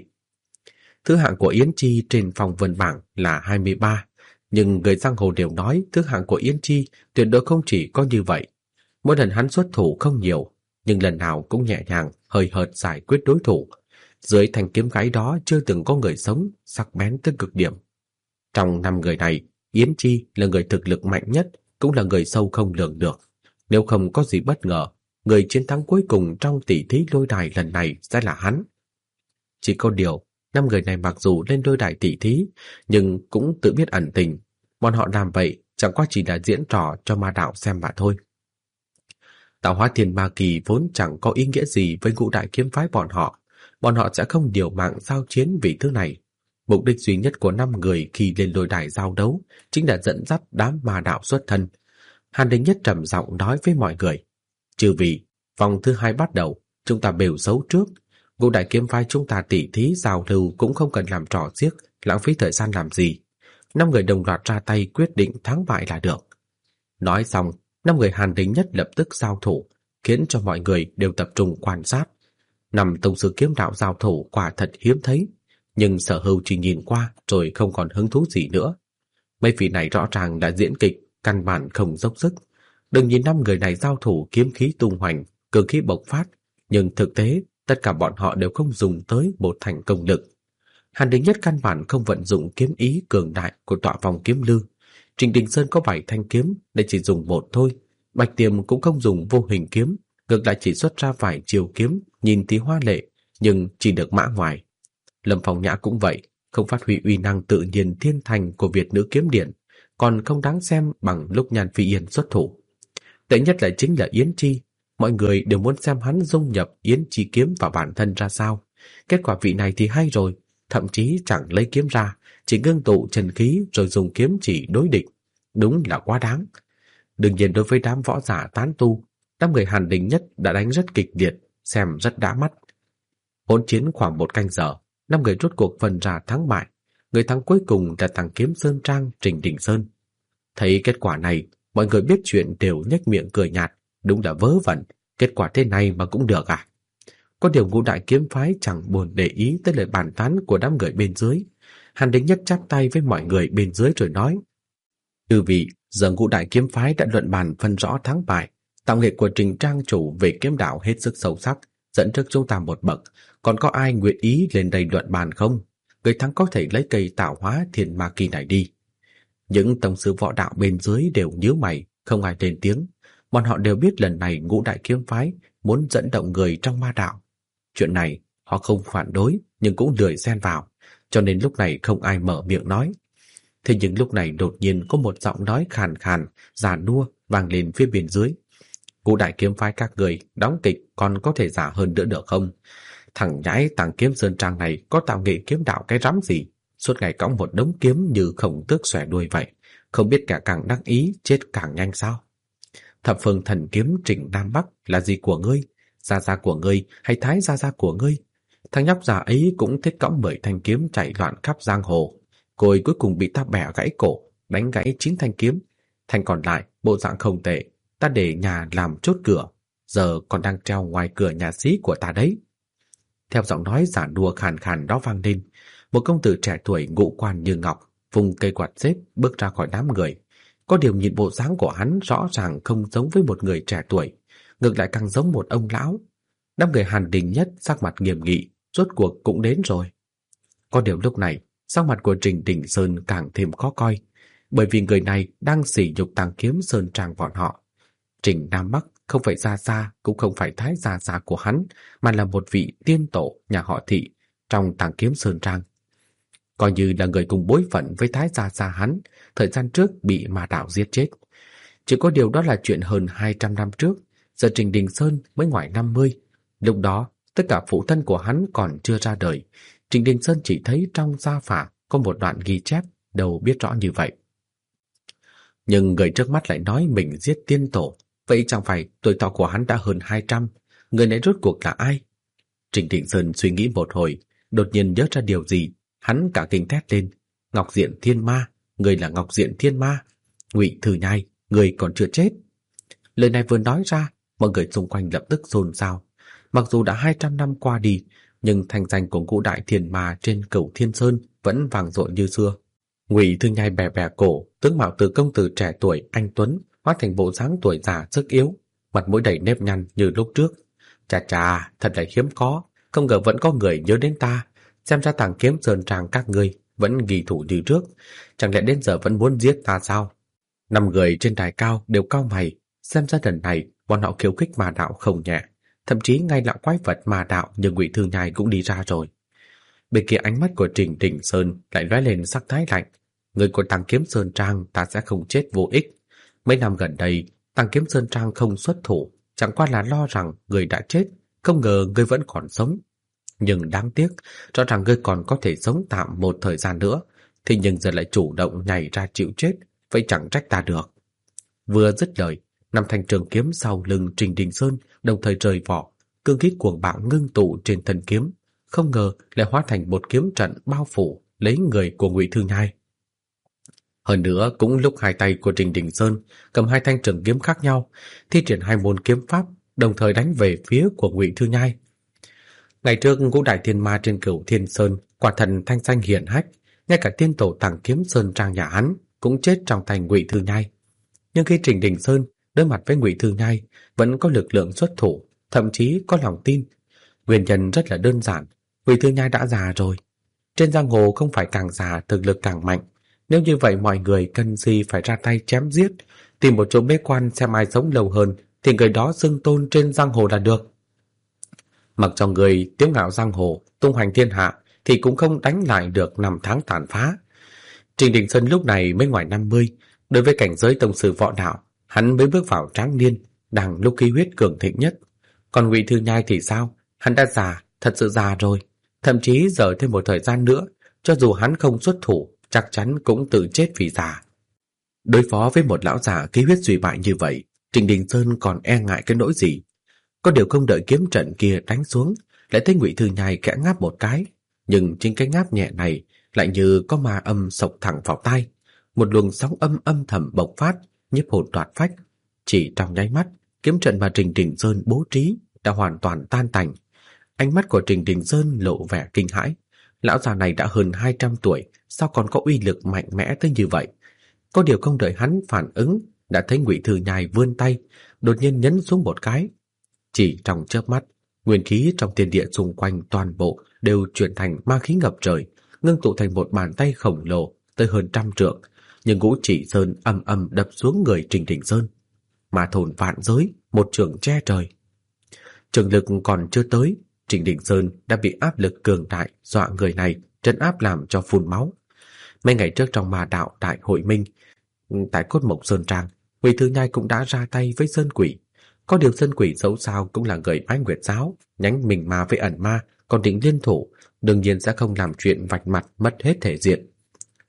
Thứ hạng của Yến Chi trên phong vân bảng là 23, nhưng người giang hồ đều nói thứ hạng của Yến Chi tuyệt đối không chỉ có như vậy. Mỗi lần hắn xuất thủ không nhiều, nhưng lần nào cũng nhẹ nhàng, hời hợt giải quyết đối thủ. Dưới thanh kiếm gãy đó chưa từng có người sống, sắc bén tới cực điểm. Trong 5 người này, Yến Chi là người thực lực mạnh nhất, cũng là người sâu không lường được. Nếu không có gì bất ngờ, người chiến thắng cuối cùng trong tỷ thí lôi đài lần này sẽ là hắn. Chỉ có điều, 5 người này mặc dù lên lôi đài tỷ thí, nhưng cũng tự biết ẩn tình. Bọn họ làm vậy chẳng qua chỉ là diễn trò cho ma đạo xem mà thôi. Tạo hóa thiên ma kỳ vốn chẳng có ý nghĩa gì với ngũ đại kiếm phái bọn họ sẽ không điều mạng giao chiến vì thứ này. Mục đích duy nhất của 5 người khi lên lôi đài giao đấu chính là dẫn dắt đám ma đạo xuất thân. Hàn Đình Nhất trầm giọng nói với mọi người: "Chư vị, vòng thứ 2 bắt đầu, chúng ta bêu xấu trước. Ngũ đại kiếm phái chúng ta tỉ thí giao lưu cũng không cần làm trò xiếc, lãng phí thời gian làm gì. 5 người đồng loạt ra tay quyết định thắng bại là được." Nói xong, 5 người Hàn Đình Nhất lập tức giao thủ, khiến cho mọi người đều tập trung quan sát. 5 tông sư kiếm đạo giao thủ quả thật hiếm thấy, nhưng Sở Hưu chỉ nhìn qua rồi không còn hứng thú gì nữa. Mấy vị này rõ ràng đã diễn kịch, căn bản không dốc sức. Đừng nhìn 5 người này giao thủ kiếm khí tung hoành, cường khí bộc phát, nhưng thực tế tất cả bọn họ đều không dùng tới một thành công lực. Hàn Đình Nhất căn bản không vận dụng kiếm ý cường đại của tọa vòng kiếm lư. Trình Đình Sơn có 7 thanh kiếm, để chỉ dùng một thôi. Bạch Tiềm cũng không dùng vô hình kiếm, ngược lại chỉ xuất ra vài chiều kiếm, nhìn thì hoa lệ, nhưng chỉ được mã ngoài. Lâm Phong Nhã cũng vậy, không phát huy uy năng tự nhiên thiên thành của Việt Nữ Kiếm Điện, còn không đáng xem bằng lúc Nhan Phi Yên xuất thủ. Tệ nhất lại chính là Yến Chi, mọi người đều muốn xem hắn dung nhập Yến Chi kiếm vào bản thân ra sao. Kết quả vị này thì hay rồi, thậm chí chẳng lấy kiếm ra, chỉ ngưng tụ chân khí rồi dùng kiếm chỉ đối địch. Đúng là quá đáng. Đương nhiên đối với đám võ giả tán tu, đám người Hàn Đình Nhất đã đánh rất kịch liệt, xem rất đã mắt. Hỗn chiến khoảng 1 canh giờ, 5 người rốt cuộc phân ra thắng bại. Người thắng cuối cùng là thằng Kiếm Sơn Trang Trình Đình Sơn. Thấy kết quả này, mọi người biết chuyện đều nhếch miệng cười nhạt, đúng là vớ vẩn, kết quả thế này mà cũng được à? Có điều ngũ đại kiếm phái chẳng buồn để ý tới lời bàn tán của đám người bên dưới. Hàn Đình Nhất chắp tay với mọi người bên dưới rồi nói: "Chư vị, giờ ngũ đại kiếm phái đã luận bàn phân rõ thắng bại. Tạo nghệ của Trình Trang chủ về kiếm đạo hết sức sâu sắc, dẫn trước chúng ta một bậc. Còn có ai nguyện ý lên đây luận bàn không? Người thắng có thể lấy cây tạo hóa thiên ma kỳ này đi." Những tông sư võ đạo bên dưới đều nhíu mày, không ai lên tiếng. Bọn họ đều biết lần này ngũ đại kiếm phái muốn dẫn động người trong ma đạo. Chuyện này họ không phản đối, nhưng cũng lười xen vào, cho nên lúc này không ai mở miệng nói. Thế nhưng lúc này đột nhiên có một giọng nói khàn khàn, già nua vang lên phía bên dưới: "Ngũ đại kiếm phái các người đóng kịch còn có thể giả hơn nữa được không? Thằng nhãi Tàng Kiếm Sơn Trang này có tạo nghệ kiếm đạo cái rắm gì, suốt ngày cõng một đống kiếm như khổng tước xòe đuôi vậy. không biết kẻ càng đắc ý chết càng nhanh sao? Thập phương thần kiếm Trịnh Nam Bắc là gì của ngươi? Gia gia của ngươi hay Thái gia gia của ngươi? Thằng nhóc già ấy cũng thích cõng 10 thanh kiếm chạy loạn khắp giang hồ, rồi cuối cùng bị ta bẻ gãy cổ, đánh gãy 9 thanh kiếm. Thanh còn lại bộ dạng không tệ, ta để nhà làm chốt cửa, giờ còn đang treo ngoài cửa nhà xí của ta đấy. Theo giọng nói giả đùa khàn khàn đó vang lên, một công tử trẻ tuổi ngũ quan như ngọc, vùng cây quạt xếp bước ra khỏi đám người. Có điều nhìn bộ dáng của hắn rõ ràng không giống với một người trẻ tuổi, ngược lại càng giống một ông lão. Đám người Hàn Đình Nhất sắc mặt nghiêm nghị, rốt cuộc cũng đến rồi. Có điều lúc này, sắc mặt của Trình Đình Sơn càng thêm khó coi, bởi vì người này đang sỉ nhục Tàng Kiếm Sơn Trang bọn họ. Trình Nam Bắc không phải gia gia, cũng không phải Thái gia gia của hắn, mà là một vị tiên tổ nhà họ Thị trong Tàng Kiếm Sơn Trang. Coi như là người cùng bối phận với Thái gia gia hắn, thời gian trước bị ma đạo giết chết. Chỉ có điều đó là chuyện hơn 200 năm trước, giờ Trình Đình Sơn mới ngoài 50. Lúc đó, tất cả phụ thân của hắn còn chưa ra đời. Trình Đình Sơn chỉ thấy trong gia phả có một đoạn ghi chép, đâu biết rõ như vậy. Nhưng người trước mắt lại nói mình giết tiên tổ, vậy chẳng phải tuổi thọ của hắn đã hơn 200, người này rốt cuộc là ai? Trình Đình Sơn suy nghĩ một hồi, đột nhiên nhớ ra điều gì, hắn cả kinh thét lên: Ngọc Diện Thiên Ma, người là Ngọc Diện Thiên Ma, Ngụy Thư Nhai, người còn chưa chết. Lời này vừa nói ra, mọi người xung quanh lập tức xôn xao. Mặc dù đã 200 năm qua đi, nhưng thành danh của ngũ đại thiên ma trên Cửu Thiên Sơn vẫn vang dội như xưa. Ngụy Thư Nhai bè bè cổ, tướng mạo từ công tử trẻ tuổi anh tuấn hóa thành bộ dáng tuổi già sức yếu, mặt mũi đầy nếp nhăn như lúc trước. Chà chà, thật là hiếm có, không ngờ vẫn có người nhớ đến ta. Xem ra Tàng Kiếm Sơn Trang các ngươi vẫn ghi thủ như trước, chẳng lẽ đến giờ vẫn muốn giết ta sao? 5 người trên đài cao đều cau mày, xem ra lần này bọn họ khiêu khích ma đạo không nhẹ, thậm chí ngay là quái vật ma đạo như Ngụy Thư Nhai cũng đi ra rồi. Bên kia ánh mắt của Trình Đình Sơn lại lóe lên sắc thái lạnh. Người của Tàng Kiếm Sơn Trang ta sẽ không chết vô ích. Mấy năm gần đây, Tàng Kiếm Sơn Trang không xuất thủ, chẳng qua là lo rằng người đã chết, không ngờ người vẫn còn sống. Nhưng đáng tiếc, rõ ràng ngươi còn có thể sống tạm một thời gian nữa, thì nhưng giờ lại chủ động nhảy ra chịu chết, vậy chẳng trách ta được. Vừa dứt lời, 5 thanh trường kiếm sau lưng Trình Đình Sơn đồng thời rời vỏ, cương khí cuồng bạo ngưng tụ trên thân kiếm, không ngờ lại hóa thành một kiếm trận bao phủ lấy người của Ngụy Thư Nhai. Hơn nữa, cũng lúc hai tay của Trình Đình Sơn cầm 2 thanh trường kiếm khác nhau, thi triển 2 môn kiếm pháp, đồng thời đánh về phía của Ngụy Thư Nhai. Ngày trước ngũ đại thiên ma trên Cửu Thiên Sơn quả thần thanh danh hiển hách, ngay cả tiên tổ Tàng Kiếm Sơn Trang nhà hắn cũng chết trong tay Ngụy Thư Nhai. Nhưng khi Trình Đình Sơn đối mặt với Ngụy Thư Nhai, vẫn có lực lượng xuất thủ, thậm chí có lòng tin. Nguyên nhân rất là đơn giản, Ngụy Thư Nhai đã già rồi. Trên giang hồ không phải càng già thực lực càng mạnh. Nếu như vậy mọi người cần gì phải ra tay chém giết, tìm một chỗ bế quan xem ai sống lâu hơn thì người đó xưng tôn trên giang hồ là được. Mặc cho người tiếu ngạo giang hồ, tung hoành thiên hạ thì cũng không đánh lại được 5 tháng tàn phá. Trình Đình Sơn lúc này mới ngoài 50, đối với cảnh giới tông sư võ đạo, hắn mới bước vào tráng niên, đang lúc khí huyết cường thịnh nhất. Còn Ngụy Thư Nhai thì sao? Hắn đã già, thật sự già rồi. Thậm chí giờ thêm một thời gian nữa, cho dù hắn không xuất thủ, chắc chắn cũng tự chết vì già. Đối phó với một lão già khí huyết suy bại như vậy, Trình Đình Sơn còn e ngại cái nỗi gì? Có điều không đợi kiếm trận kia đánh xuống, lại thấy Ngụy Thư Nhai khẽ ngáp một cái, nhưng chính cái ngáp nhẹ này lại như có ma âm sộc thẳng vào tai, một luồng sóng âm thầm bộc phát, nhiếp hồn đoạt phách. Chỉ trong nháy mắt, kiếm trận mà Trình Đình Sơn bố trí đã hoàn toàn tan tành. Ánh mắt của Trình Đình Sơn lộ vẻ kinh hãi. Lão già này đã hơn 200 tuổi, sao còn có uy lực mạnh mẽ tới như vậy? Có điều không đợi hắn phản ứng, đã thấy Ngụy Thư Nhai vươn tay, đột nhiên nhấn xuống một cái. Chỉ trong chớp mắt, nguyên khí trong thiên địa xung quanh toàn bộ đều chuyển thành ma khí ngập trời, ngưng tụ thành một bàn tay khổng lồ tới hơn 100 trượng, nhưng Ngũ Chỉ Sơn ầm ầm đập xuống người Trình Đình Sơn. Ma thôn vạn giới, một trường che trời. Trường lực còn chưa tới, Trình Đình Sơn đã bị áp lực cường đại dọa người này trấn áp làm cho phun máu. Mấy ngày trước trong ma đạo đại hội minh, tại Cốt Mộc Sơn Trang, Ngụy Thư Nhai cũng đã ra tay với Sơn Quỷ. Có điều Sơn Quỷ dẫu sao cũng là người Bái Nguyệt giáo, nhánh mình ma với ẩn ma, còn định liên thủ, đương nhiên sẽ không làm chuyện vạch mặt mất hết thể diện.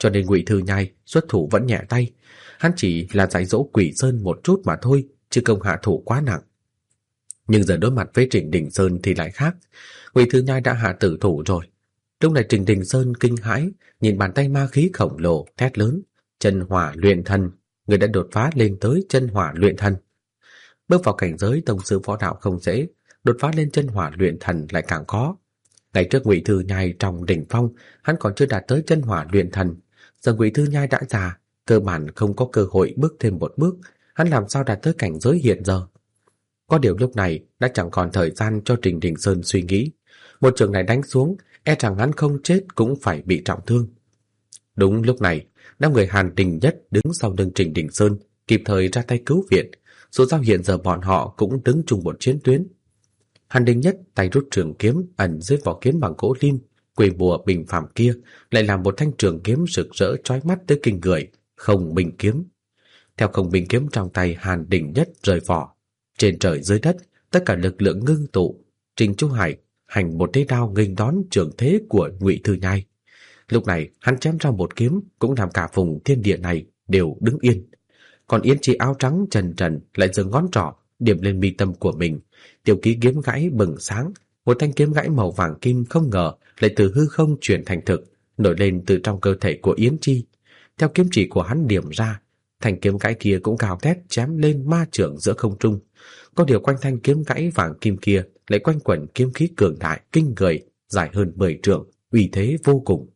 cho nên Ngụy Thư Nhai xuất thủ vẫn nhẹ tay. Hắn chỉ là dạy dỗ Quỷ Sơn một chút mà thôi, chứ không hạ thủ quá nặng. Nhưng giờ đối mặt với Trịnh Đình Sơn thì lại khác. Ngụy Thư Nhai đã hạ tử thủ rồi. Lúc này Trịnh Đình Sơn kinh hãi, nhìn bàn tay ma khí khổng lồ, thét lớn: chân hỏa luyện thần! Người đã đột phá lên tới chân hỏa luyện thần. Bước vào cảnh giới tông sư võ đạo không dễ, đột phá lên chân hỏa luyện thần lại càng khó. Ngày trước Ngụy Thư Nhai trong đỉnh phong, hắn còn chưa đạt tới chân hỏa luyện thần. Giờ Ngụy Thư Nhai đã già, cơ bản không có cơ hội bước thêm một bước, hắn làm sao đạt tới cảnh giới hiện giờ? Có điều lúc này đã chẳng còn thời gian cho Trịnh Đình Sơn suy nghĩ. Một trường này đánh xuống, e rằng hắn không chết cũng phải bị trọng thương. Đúng lúc này, đám người Hàn Đình Nhất đứng sau lưng Trịnh Đình Sơn, kịp thời ra tay cứu viện. Dù sao hiện giờ bọn họ cũng đứng chung một chiến tuyến. Hàn Đình Nhất tay rút trường kiếm ẩn dưới vỏ kiếm bằng gỗ lim, quỷ bùa bình phàm kia lại làm một thanh trường kiếm rực rỡ chói mắt tới kinh người, Không Minh kiếm. Theo Không Minh kiếm trong tay Hàn Đình Nhất rời vỏ, trên trời dưới đất tất cả lực lượng ngưng tụ. Trình Chu Hải hành một thế đao nghênh đón trường thế của Ngụy Thư Nhai. Lúc này hắn chém ra một kiếm cũng làm cả vùng thiên địa này đều đứng yên. Còn Yến Chi áo trắng trần trần lại giơ ngón trỏ điểm lên mi tâm của mình. Tiểu ký kiếm gãy bừng sáng, một thanh kiếm gãy màu vàng kim không ngờ lại từ hư không chuyển thành thực, nổi lên từ trong cơ thể của Yến Chi. Theo kiếm chỉ của hắn điểm ra, thanh kiếm gãy kia cũng gào thét chém lên ma chưởng giữa không trung. Có điều quanh thanh kiếm gãy vàng kim kia lại quanh quẩn kiếm khí cường đại kinh người, dài hơn 10 trượng, uy thế vô cùng.